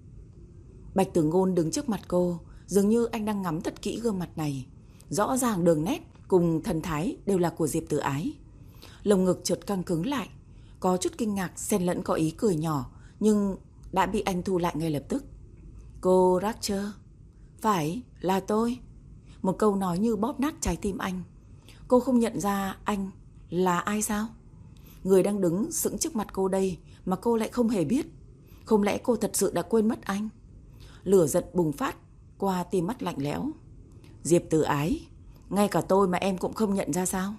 Bạch Tử Ngôn đứng trước mặt cô, dường như anh đang ngắm thật kỹ gương mặt này. Rõ ràng đường nét cùng thần thái đều là của Diệp Tử Ái. Lồng ngực chợt căng cứng lại, có chút kinh ngạc xen lẫn có ý cười nhỏ, nhưng đã bị anh thu lại ngay lập tức. Cô Rachel? Phải, là tôi. Một câu nói như bóp nát trái tim anh. Cô không nhận ra anh là ai sao? Người đang đứng sững trước mặt cô đây mà cô lại không hề biết. Không lẽ cô thật sự đã quên mất anh? Lửa giận bùng phát qua tim mắt lạnh lẽo. Diệp Tử Ái, ngay cả tôi mà em cũng không nhận ra sao?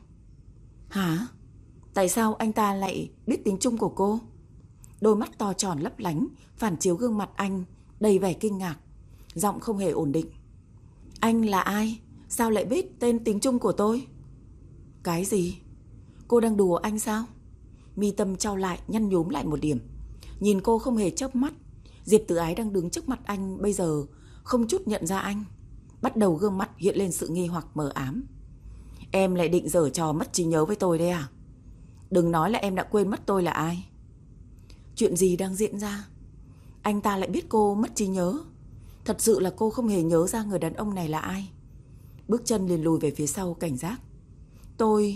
Hả? Tại sao anh ta lại biết tiếng Trung của cô? Đôi mắt to tròn lấp lánh phản chiếu gương mặt anh đầy vẻ kinh ngạc, giọng không hề ổn định. Anh là ai? Sao lại biết tên tiếng Trung của tôi? Cái gì? Cô đang đùa anh sao? Mi tâm trao lại, nhăn nhúm lại một điểm. Nhìn cô không hề chớp mắt. Diệp Tử Ái đang đứng trước mặt anh bây giờ không chút nhận ra anh. Bắt đầu gương mặt hiện lên sự nghi hoặc mờ ám. Em lại định giở trò mất trí nhớ với tôi đấy à? Đừng nói là em đã quên mất tôi là ai. Chuyện gì đang diễn ra? Anh ta lại biết cô mất trí nhớ. Thật sự là cô không hề nhớ ra người đàn ông này là ai. Bước chân liền lùi về phía sau cảnh giác. Tôi,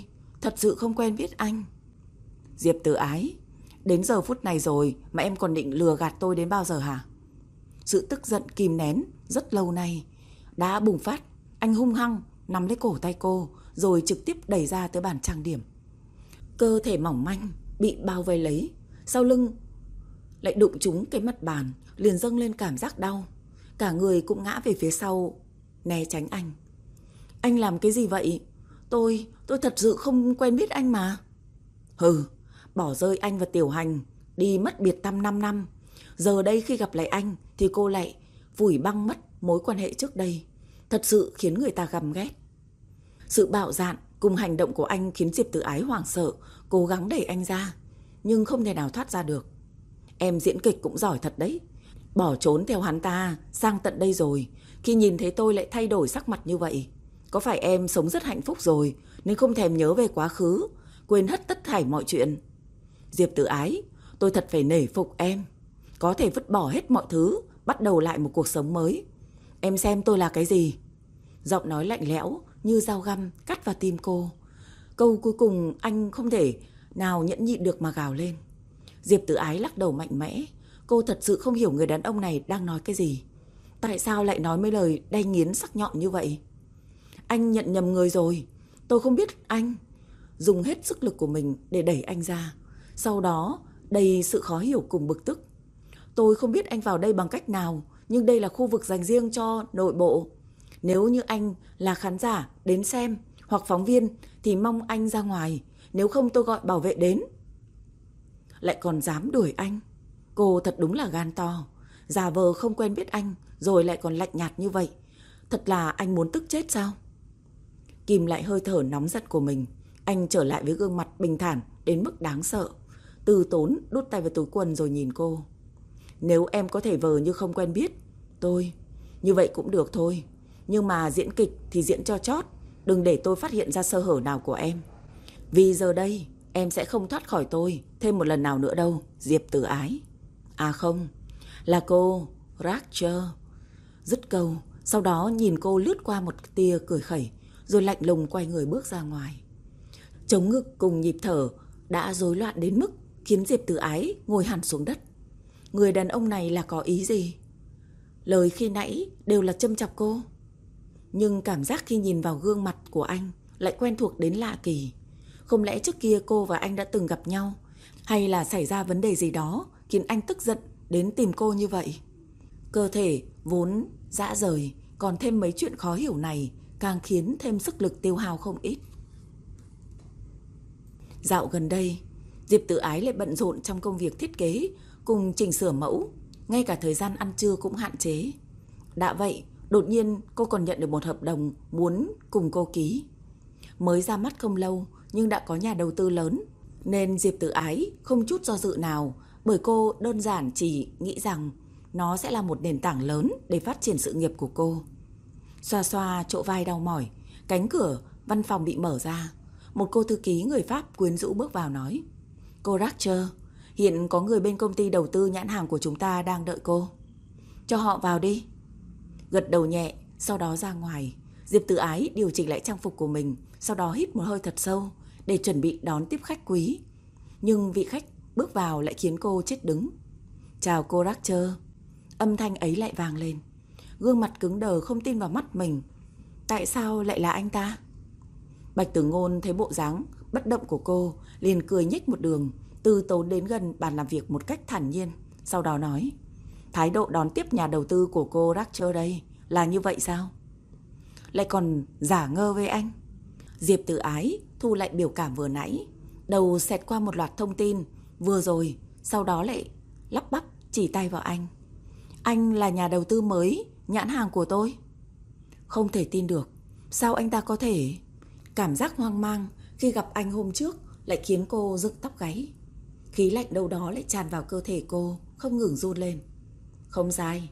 thật sự không quen biết anh. Diệp Tử Ái, đến giờ phút này rồi mà em còn định lừa gạt tôi đến bao giờ hả? Sự tức giận kìm nén rất lâu nay đã bùng phát. Anh hung hăng nắm lấy cổ tay cô, rồi trực tiếp đẩy ra tới bàn trang điểm. Cơ thể mỏng manh bị bao vây lấy, sau lưng lại đụng trúng cái mặt bàn, liền dâng lên cảm giác đau. Cả người cũng ngã về phía sau, né tránh anh. Anh làm cái gì vậy? Tôi, tôi thật sự không quen biết anh mà. Hừ, bỏ rơi anh và Tiểu Hành, đi mất biệt tăm năm năm. Giờ đây khi gặp lại anh thì cô lại vùi băng mất mối quan hệ trước đây. Thật sự khiến người ta gầm ghét. Sự bạo dạn cùng hành động của anh khiến Diệp Tử Ái hoảng sợ, cố gắng đẩy anh ra, nhưng không thể nào thoát ra được. Em diễn kịch cũng giỏi thật đấy. Bỏ trốn theo hắn ta sang tận đây rồi, khi nhìn thấy tôi lại thay đổi sắc mặt như vậy. Có phải em sống rất hạnh phúc rồi nên không thèm nhớ về quá khứ, quên hết tất thảy mọi chuyện? Diệp Tử Ái, tôi thật phải nể phục em, có thể vứt bỏ hết mọi thứ, bắt đầu lại một cuộc sống mới. Em xem tôi là cái gì? Giọng nói lạnh lẽo như dao găm cắt vào tim cô. Câu cuối cùng anh không thể nào nhẫn nhịn được mà gào lên. Diệp Tử Ái lắc đầu mạnh mẽ. Cô thật sự không hiểu người đàn ông này đang nói cái gì. Tại sao lại nói mấy lời đay nghiến sắc nhọn như vậy? Anh nhận nhầm người rồi. Tôi không biết anh. Dùng hết sức lực của mình để đẩy anh ra, sau đó đầy sự khó hiểu cùng bực tức. Tôi không biết anh vào đây bằng cách nào, nhưng đây là khu vực dành riêng cho nội bộ. Nếu như anh là khán giả đến xem hoặc phóng viên thì mong anh ra ngoài, nếu không tôi gọi bảo vệ đến. Lại còn dám đuổi anh. Cô thật đúng là gan to, giả vờ không quen biết anh rồi lại còn lạnh nhạt như vậy. Thật là anh muốn tức chết sao? Kìm lại hơi thở nóng giận của mình, anh trở lại với gương mặt bình thản đến mức đáng sợ. Từ tốn đút tay vào túi quần rồi nhìn cô. Nếu em có thể vờ như không quen biết tôi, như vậy cũng được thôi. Nhưng mà diễn kịch thì diễn cho chót, đừng để tôi phát hiện ra sơ hở nào của em. Vì giờ đây em sẽ không thoát khỏi tôi thêm một lần nào nữa đâu, Diệp Tử Ái. À không, là cô Rachel. Dứt câu, sau đó nhìn cô lướt qua một tia cười khẩy, rồi lạnh lùng quay người bước ra ngoài. Chống ngực cùng nhịp thở đã rối loạn đến mức khiến Diệp Tử Ái ngồi hẳn xuống đất. Người đàn ông này là có ý gì? Lời khi nãy đều là châm chọc cô, nhưng cảm giác khi nhìn vào gương mặt của anh lại quen thuộc đến lạ kỳ. Không lẽ trước kia cô và anh đã từng gặp nhau, hay là xảy ra vấn đề gì đó khiến anh tức giận đến tìm cô như vậy? Cơ thể vốn dã rời, còn thêm mấy chuyện khó hiểu này càng khiến thêm sức lực tiêu hao không ít. Dạo gần đây, Diệp Tử Ái lại bận rộn trong công việc thiết kế cùng chỉnh sửa mẫu, ngay cả thời gian ăn trưa cũng hạn chế. Đã vậy, đột nhiên cô còn nhận được một hợp đồng muốn cùng cô ký. Mới ra mắt không lâu nhưng đã có nhà đầu tư lớn, nên Diệp Tử Ái không chút do dự nào, bởi cô đơn giản chỉ nghĩ rằng nó sẽ là một nền tảng lớn để phát triển sự nghiệp của cô. Xoa xoa chỗ vai đau mỏi, cánh cửa văn phòng bị mở ra. Một cô thư ký người Pháp quyến rũ bước vào nói: Cô Rachel, hiện có người bên công ty đầu tư nhãn hàng của chúng ta đang đợi cô. Cho họ vào đi. Gật đầu nhẹ, sau đó ra ngoài. Diệp Tử Ái điều chỉnh lại trang phục của mình, sau đó hít một hơi thật sâu để chuẩn bị đón tiếp khách quý. Nhưng vị khách bước vào lại khiến cô chết đứng. Chào cô Rachel. Âm thanh ấy lại vang lên. Gương mặt cứng đờ không tin vào mắt mình. Tại sao lại là anh ta? Bạch Tử Ngôn thấy bộ dáng bất động của cô, liền cười nhếch một đường, từ tốn đến gần bàn làm việc một cách thản nhiên. Sau đó nói: Thái độ đón tiếp nhà đầu tư của cô Rachel đây là như vậy sao? Lại còn giả ngơ với anh. Diệp Tử Ái thu lại biểu cảm vừa nãy, đầu xẹt qua một loạt thông tin vừa rồi, sau đó lại lắp bắp chỉ tay vào anh. Anh là nhà đầu tư mới nhãn hàng của tôi. Không thể tin được, sao anh ta có thể? Cảm giác hoang mang khi gặp anh hôm trước lại khiến cô dựng tóc gáy. Khí lạnh đâu đó lại tràn vào cơ thể cô, không ngừng run lên. Không sai.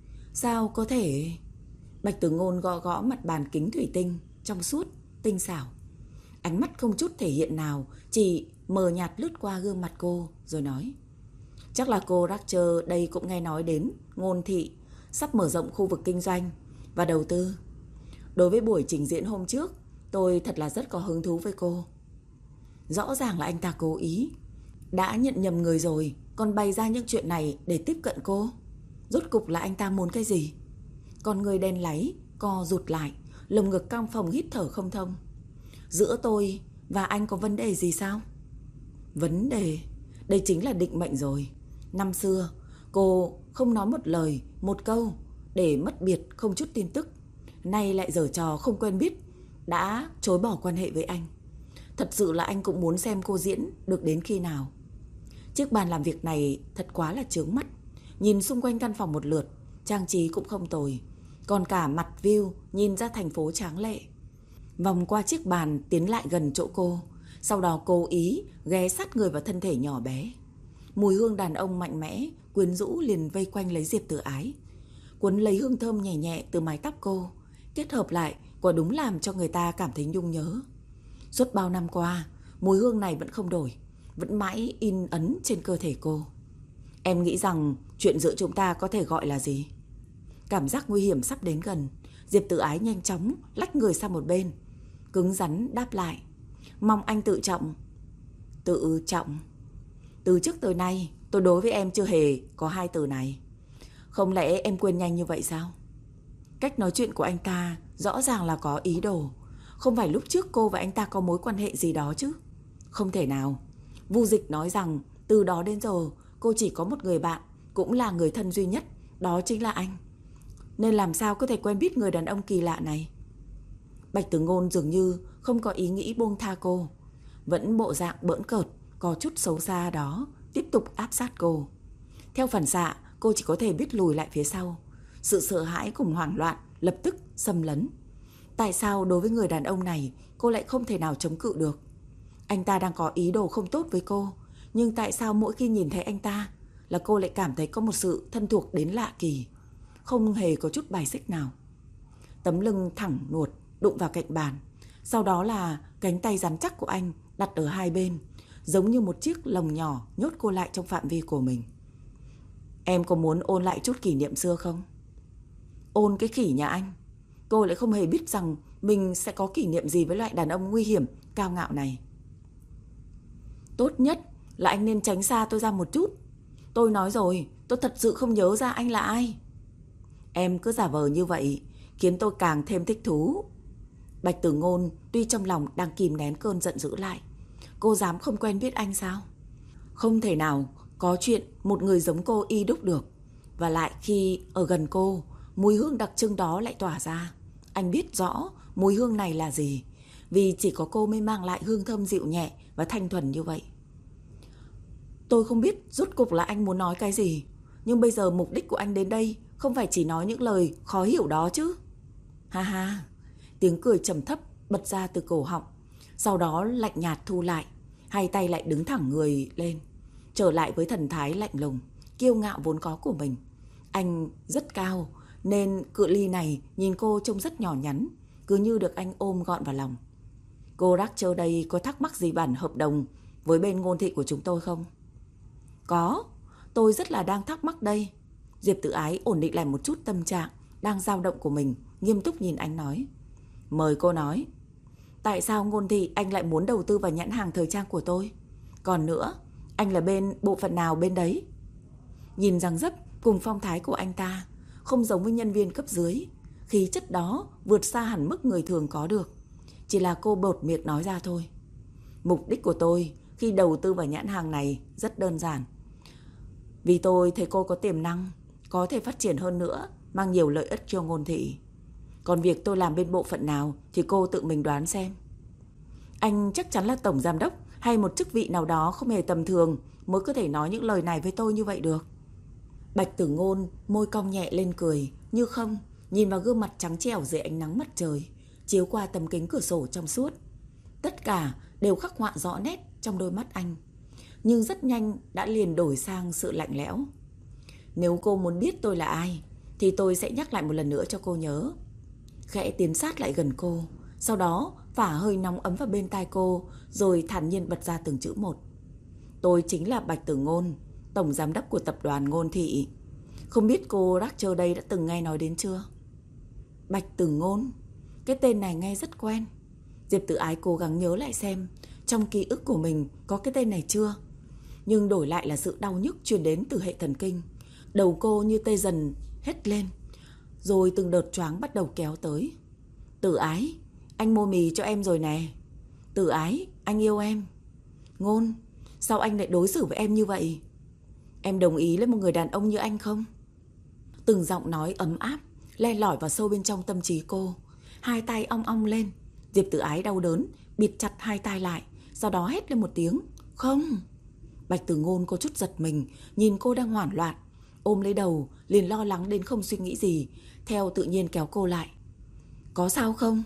Sao có thể? Bạch Tử Ngôn gõ gõ mặt bàn kính thủy tinh trong suốt, tinh xảo. Ánh mắt không chút thể hiện nào, chỉ mờ nhạt lướt qua gương mặt cô rồi nói: Chắc là cô Rachel đây cũng nghe nói đến Ngôn thị sắp mở rộng khu vực kinh doanh và đầu tư. Đối với buổi trình diễn hôm trước, tôi thật là rất có hứng thú với cô. Rõ ràng là anh ta cố ý. Đã nhận nhầm người rồi, còn bày ra những chuyện này để tiếp cận cô. Rốt cục là anh ta muốn cái gì? Con người đen láy, co rụt lại, lồng ngực căng phồng hít thở không thông. Giữa tôi và anh có vấn đề gì sao? Vấn đề? Đây chính là định mệnh rồi. Năm xưa, cô không nói một lời, một câu để mất biệt không chút tin tức. Nay lại giở trò không quen biết, đã chối bỏ quan hệ với anh. Thật sự là anh cũng muốn xem cô diễn được đến khi nào. Chiếc bàn làm việc này thật quá là chướng mắt. Nhìn xung quanh căn phòng một lượt, trang trí cũng không tồi, còn cả mặt view nhìn ra thành phố tráng lệ. Vòng qua chiếc bàn tiến lại gần chỗ cô, sau đó cố ý ghé sát người vào thân thể nhỏ bé. Mùi hương đàn ông mạnh mẽ, quyến rũ liền vây quanh lấy Diệp Tử Ái. Cuốn lấy hương thơm nhẹ nhẹ từ mái tóc cô, kết hợp lại quả đúng làm cho người ta cảm thấy nhung nhớ. Suốt bao năm qua, mùi hương này vẫn không đổi, vẫn mãi in ấn trên cơ thể cô. Em nghĩ rằng chuyện giữa chúng ta có thể gọi là gì? Cảm giác nguy hiểm sắp đến gần, Diệp Tử Ái nhanh chóng lách người sang một bên, cứng rắn đáp lại. Mong anh tự trọng. Tự trọng? Từ trước tới nay tôi đối với em chưa hề có hai từ này. Không lẽ em quên nhanh như vậy sao? Cách nói chuyện của anh ta rõ ràng là có ý đồ. Không phải lúc trước cô và anh ta có mối quan hệ gì đó chứ? Không thể nào. Vu Dịch nói rằng từ đó đến giờ cô chỉ có một người bạn, cũng là người thân duy nhất, đó chính là anh. Nên làm sao có thể quen biết người đàn ông kỳ lạ này? Bạch Tử Ngôn dường như không có ý nghĩ buông tha cô, vẫn bộ dạng bỡn cợt, có chút xấu xa đó, tiếp tục áp sát cô. Theo phản xạ, cô chỉ có thể biết lùi lại phía sau. Sự sợ hãi cùng hoảng loạn lập tức xâm lấn. Tại sao đối với người đàn ông này cô lại không thể nào chống cự được? Anh ta đang có ý đồ không tốt với cô, nhưng tại sao mỗi khi nhìn thấy anh ta là cô lại cảm thấy có một sự thân thuộc đến lạ kỳ, không hề có chút bài xích nào. Tấm lưng thẳng nuột đụng vào cạnh bàn, sau đó là cánh tay rắn chắc của anh đặt ở hai bên, giống như một chiếc lồng nhỏ nhốt cô lại trong phạm vi của mình. Em có muốn ôn lại chút kỷ niệm xưa không? Ôn cái khỉ nhà anh. Cô lại không hề biết rằng mình sẽ có kỷ niệm gì với loại đàn ông nguy hiểm, cao ngạo này. Tốt nhất là anh nên tránh xa tôi ra một chút. Tôi nói rồi, tôi thật sự không nhớ ra anh là ai. Em cứ giả vờ như vậy khiến tôi càng thêm thích thú. Bạch Tử Ngôn tuy trong lòng đang kìm nén cơn giận dữ lại. Cô dám không quen biết anh sao? Không thể nào có chuyện một người giống cô y đúc được. Và lại khi ở gần cô, mùi hương đặc trưng đó lại tỏa ra. Anh biết rõ mùi hương này là gì, vì chỉ có cô mới mang lại hương thơm dịu nhẹ và thanh thuần như vậy. Tôi không biết rốt cục là anh muốn nói cái gì, nhưng bây giờ mục đích của anh đến đây không phải chỉ nói những lời khó hiểu đó chứ. Ha ha, tiếng cười trầm thấp bật ra từ cổ họng, sau đó lạnh nhạt thu lại, hai tay lại đứng thẳng người lên, trở lại với thần thái lạnh lùng, kiêu ngạo vốn có của mình. Anh rất cao, nên cự ly này nhìn cô trông rất nhỏ nhắn, cứ như được anh ôm gọn vào lòng. Cô Rachel đây có thắc mắc gì bản hợp đồng với bên Ngôn Thị của chúng tôi không? Có, tôi rất là đang thắc mắc đây. Diệp Tử Ái ổn định lại một chút tâm trạng đang dao động của mình, nghiêm túc nhìn anh nói. Mời cô nói. Tại sao Ngôn Thị anh lại muốn đầu tư vào nhãn hàng thời trang của tôi? Còn nữa, anh là bên bộ phận nào bên đấy? Nhìn rằng dấp cùng phong thái của anh ta không giống với nhân viên cấp dưới, khí chất đó vượt xa hẳn mức người thường có được. Chỉ là cô bột miệng nói ra thôi. Mục đích của tôi khi đầu tư vào nhãn hàng này rất đơn giản. Vì tôi thấy cô có tiềm năng, có thể phát triển hơn nữa, mang nhiều lợi ích cho Ngôn Thị. Còn việc tôi làm bên bộ phận nào thì cô tự mình đoán xem. Anh chắc chắn là tổng giám đốc hay một chức vị nào đó không hề tầm thường mới có thể nói những lời này với tôi như vậy được. Bạch Tử Ngôn môi cong nhẹ lên cười, như không, nhìn vào gương mặt trắng trẻo dưới ánh nắng mặt trời, chiếu qua tấm kính cửa sổ trong suốt. Tất cả đều khắc họa rõ nét trong đôi mắt anh, nhưng rất nhanh đã liền đổi sang sự lạnh lẽo. Nếu cô muốn biết tôi là ai, thì tôi sẽ nhắc lại một lần nữa cho cô nhớ. Khẽ tiến sát lại gần cô, sau đó phả hơi nóng ấm vào bên tai cô, rồi thản nhiên bật ra từng chữ một. Tôi chính là Bạch Tử Ngôn, tổng giám đốc của tập đoàn Ngôn Thị. Không biết cô Rachel đây đã từng nghe nói đến chưa? Bạch Tử Ngôn, cái tên này nghe rất quen. Diệp Tử Ái cố gắng nhớ lại xem trong ký ức của mình có cái tên này chưa? Nhưng đổi lại là sự đau nhức truyền đến từ hệ thần kinh. Đầu cô như tê dần hết lên, rồi từng đợt choáng bắt đầu kéo tới. Tử Ái, anh mua mì cho em rồi nè. Tử Ái, anh yêu em. Ngôn, sao anh lại đối xử với em như vậy? Em đồng ý lấy một người đàn ông như anh không? Từng giọng nói ấm áp le lỏi vào sâu bên trong tâm trí cô. Hai tay ong ong lên. Diệp Tử Ái đau đớn bịt chặt hai tay lại, sau đó hét lên một tiếng không. Bạch Tử Ngôn có chút giật mình, nhìn cô đang hoảng loạn, ôm lấy đầu, liền lo lắng đến không suy nghĩ gì, theo tự nhiên kéo cô lại. Có sao không?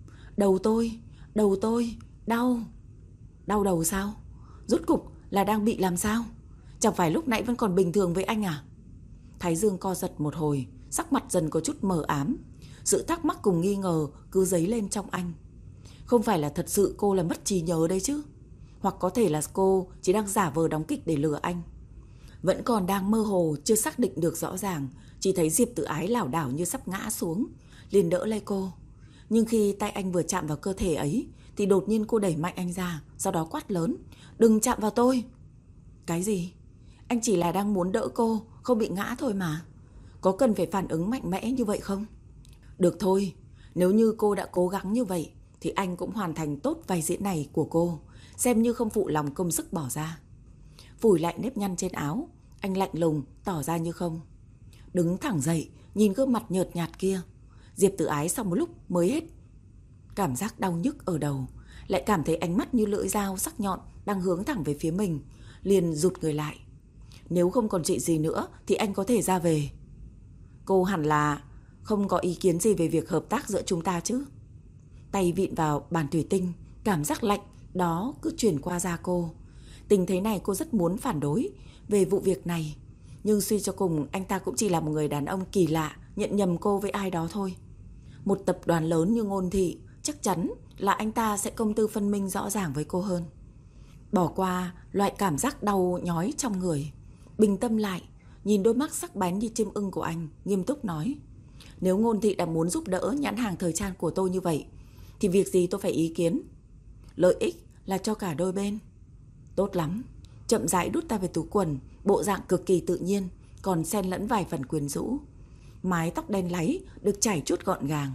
Đầu tôi, đầu tôi, đau. Đau đầu sao? Rốt cục là đang bị làm sao? Chẳng phải lúc nãy vẫn còn bình thường với anh à? Thái dương co giật một hồi, sắc mặt dần có chút mờ ám. Sự thắc mắc cùng nghi ngờ cứ dấy lên trong anh. Không phải là thật sự cô là mất trí nhớ đấy chứ? Hoặc có thể là cô chỉ đang giả vờ đóng kịch để lừa anh. Vẫn còn đang mơ hồ, chưa xác định được rõ ràng. Chỉ thấy Diệp Tử Ái lảo đảo như sắp ngã xuống, liền đỡ lấy cô. Nhưng khi tay anh vừa chạm vào cơ thể ấy thì đột nhiên cô đẩy mạnh anh ra, sau đó quát lớn: Đừng chạm vào tôi. Cái gì? Anh chỉ là đang muốn đỡ cô, không bị ngã thôi mà. Có cần phải phản ứng mạnh mẽ như vậy không? Được thôi, nếu như cô đã cố gắng như vậy thì anh cũng hoàn thành tốt vai diễn này của cô, xem như không phụ lòng công sức bỏ ra. Phủi lại nếp nhăn trên áo, anh lạnh lùng tỏ ra như không. Đứng thẳng dậy, nhìn gương mặt nhợt nhạt kia. Diệp Tử Ái sau một lúc mới hết cảm giác đau nhức ở đầu, lại cảm thấy ánh mắt như lưỡi dao sắc nhọn đang hướng thẳng về phía mình, liền rụt người lại. Nếu không còn chuyện gì nữa thì anh có thể ra về. Cô hẳn là không có ý kiến gì về việc hợp tác giữa chúng ta chứ? Tay vịn vào bàn thủy tinh, cảm giác lạnh đó cứ truyền qua da cô. Tình thế này cô rất muốn phản đối về vụ việc này, nhưng suy cho cùng anh ta cũng chỉ là một người đàn ông kỳ lạ, nhận nhầm cô với ai đó thôi. Một tập đoàn lớn như Ngôn Thị, chắc chắn là anh ta sẽ công tư phân minh rõ ràng với cô hơn. Bỏ qua loại cảm giác đau nhói trong người, bình tâm lại, nhìn đôi mắt sắc bén như chim ưng của anh, nghiêm túc nói: Nếu Ngôn Thị đã muốn giúp đỡ nhãn hàng thời trang của tôi như vậy thì việc gì tôi phải ý kiến? Lợi ích là cho cả đôi bên. Tốt lắm. Chậm rãi đút tay về túi quần, bộ dạng cực kỳ tự nhiên, còn xen lẫn vài phần quyến rũ. Mái tóc đen láy được chải chuốt gọn gàng,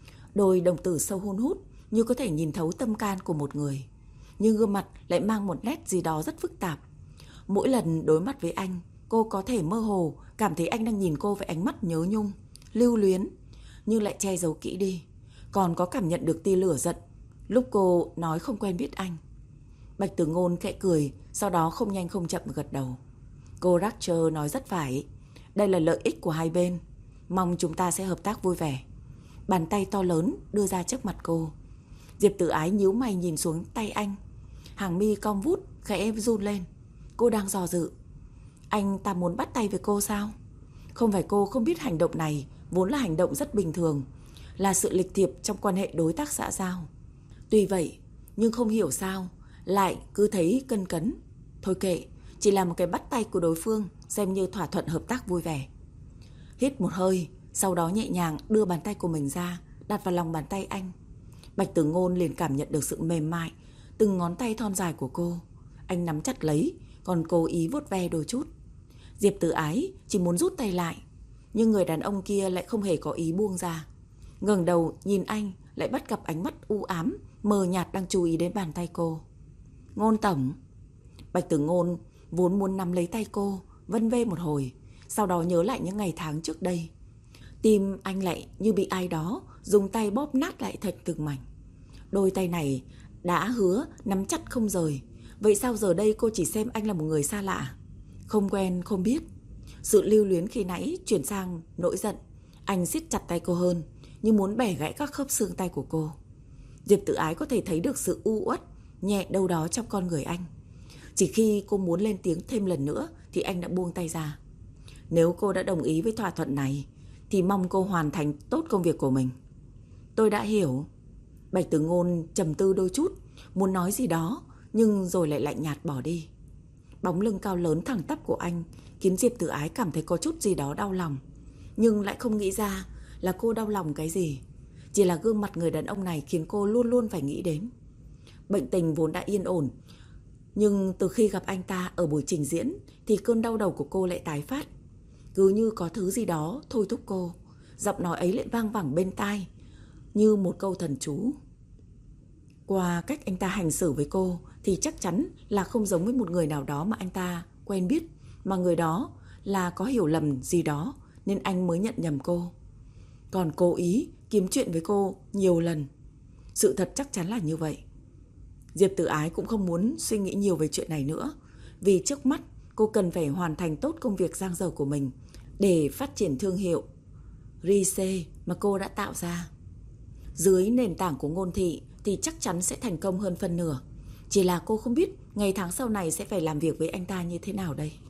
đôi đồng tử sâu hun hút như có thể nhìn thấu tâm can của một người, nhưng gương mặt lại mang một nét gì đó rất phức tạp. Mỗi lần đối mặt với anh, cô có thể mơ hồ cảm thấy anh đang nhìn cô với ánh mắt nhớ nhung, lưu luyến, nhưng lại che giấu kỹ đi. Còn có cảm nhận được tia lửa giận lúc cô nói không quen biết anh. Bạch Tử Ngôn khẽ cười, sau đó không nhanh không chậm gật đầu. Cô Ratcher nói rất phải, đây là lợi ích của hai bên, mong chúng ta sẽ hợp tác vui vẻ. Bàn tay to lớn đưa ra trước mặt cô. Diệp Tử Ái nhíu mày nhìn xuống tay anh, hàng mi cong vút khẽ run lên. Cô đang dò dự. Anh ta muốn bắt tay với cô sao? Không phải cô không biết hành động này vốn là hành động rất bình thường, là sự lịch thiệp trong quan hệ đối tác xã giao. Tuy vậy, nhưng không hiểu sao lại cứ thấy cân cấn. Thôi kệ, chỉ là một cái bắt tay của đối phương, xem như thỏa thuận hợp tác vui vẻ. Hít một hơi, sau đó nhẹ nhàng đưa bàn tay của mình ra, đặt vào lòng bàn tay anh. Bạch Tử Ngôn liền cảm nhận được sự mềm mại từng ngón tay thon dài của cô. Anh nắm chặt lấy, còn cố ý vuốt ve đôi chút. Diệp Tử Ái chỉ muốn rút tay lại, nhưng người đàn ông kia lại không hề có ý buông ra. Ngẩng đầu nhìn anh, lại bắt gặp ánh mắt u ám mờ nhạt đang chú ý đến bàn tay cô. Ngôn tổng. Bạch Tử Ngôn vốn muốn nắm lấy tay cô, vân vê một hồi, sau đó nhớ lại những ngày tháng trước đây. Tim anh lại như bị ai đó dùng tay bóp nát lại thành từng mảnh. Đôi tay này đã hứa nắm chặt không rời, vậy sao giờ đây cô chỉ xem anh là một người xa lạ, không quen không biết? Sự lưu luyến khi nãy chuyển sang nỗi giận. Anh siết chặt tay cô hơn, như muốn bẻ gãy các khớp xương tay của cô. Diệp Tử Ái có thể thấy được sự u uất nhẹ đâu đó trong con người anh. Chỉ khi cô muốn lên tiếng thêm lần nữa thì anh đã buông tay ra. Nếu cô đã đồng ý với thỏa thuận này thì mong cô hoàn thành tốt công việc của mình. Tôi đã hiểu. Bạch Tử Ngôn trầm tư đôi chút, muốn nói gì đó, nhưng rồi lại lạnh nhạt bỏ đi. Bóng lưng cao lớn thẳng tắp của anh khiến Diệp Tử Ái cảm thấy có chút gì đó đau lòng, nhưng lại không nghĩ ra là cô đau lòng cái gì. Chỉ là gương mặt người đàn ông này khiến cô luôn luôn phải nghĩ đến. bệnh tình vốn đã yên ổn. Nhưng từ khi gặp anh ta ở buổi trình diễn thì cơn đau đầu của cô lại tái phát. Cứ như có thứ gì đó thôi thúc cô. Giọng nói ấy lại vang vẳng bên tai như một câu thần chú. Qua cách anh ta hành xử với cô thì chắc chắn là không giống với một người nào đó mà anh ta quen biết, mà người đó là có hiểu lầm gì đó nên anh mới nhận nhầm cô. Còn cố ý kiếm chuyện với cô nhiều lần. Sự thật chắc chắn là như vậy. Diệp Tử Ái cũng không muốn suy nghĩ nhiều về chuyện này nữa, vì trước mắt cô cần phải hoàn thành tốt công việc dang dở của mình để phát triển thương hiệu Rize mà cô đã tạo ra. Dưới nền tảng của Ngôn Thị thì chắc chắn sẽ thành công hơn phân nửa. Chỉ là cô không biết ngày tháng sau này sẽ phải làm việc với anh ta như thế nào đây.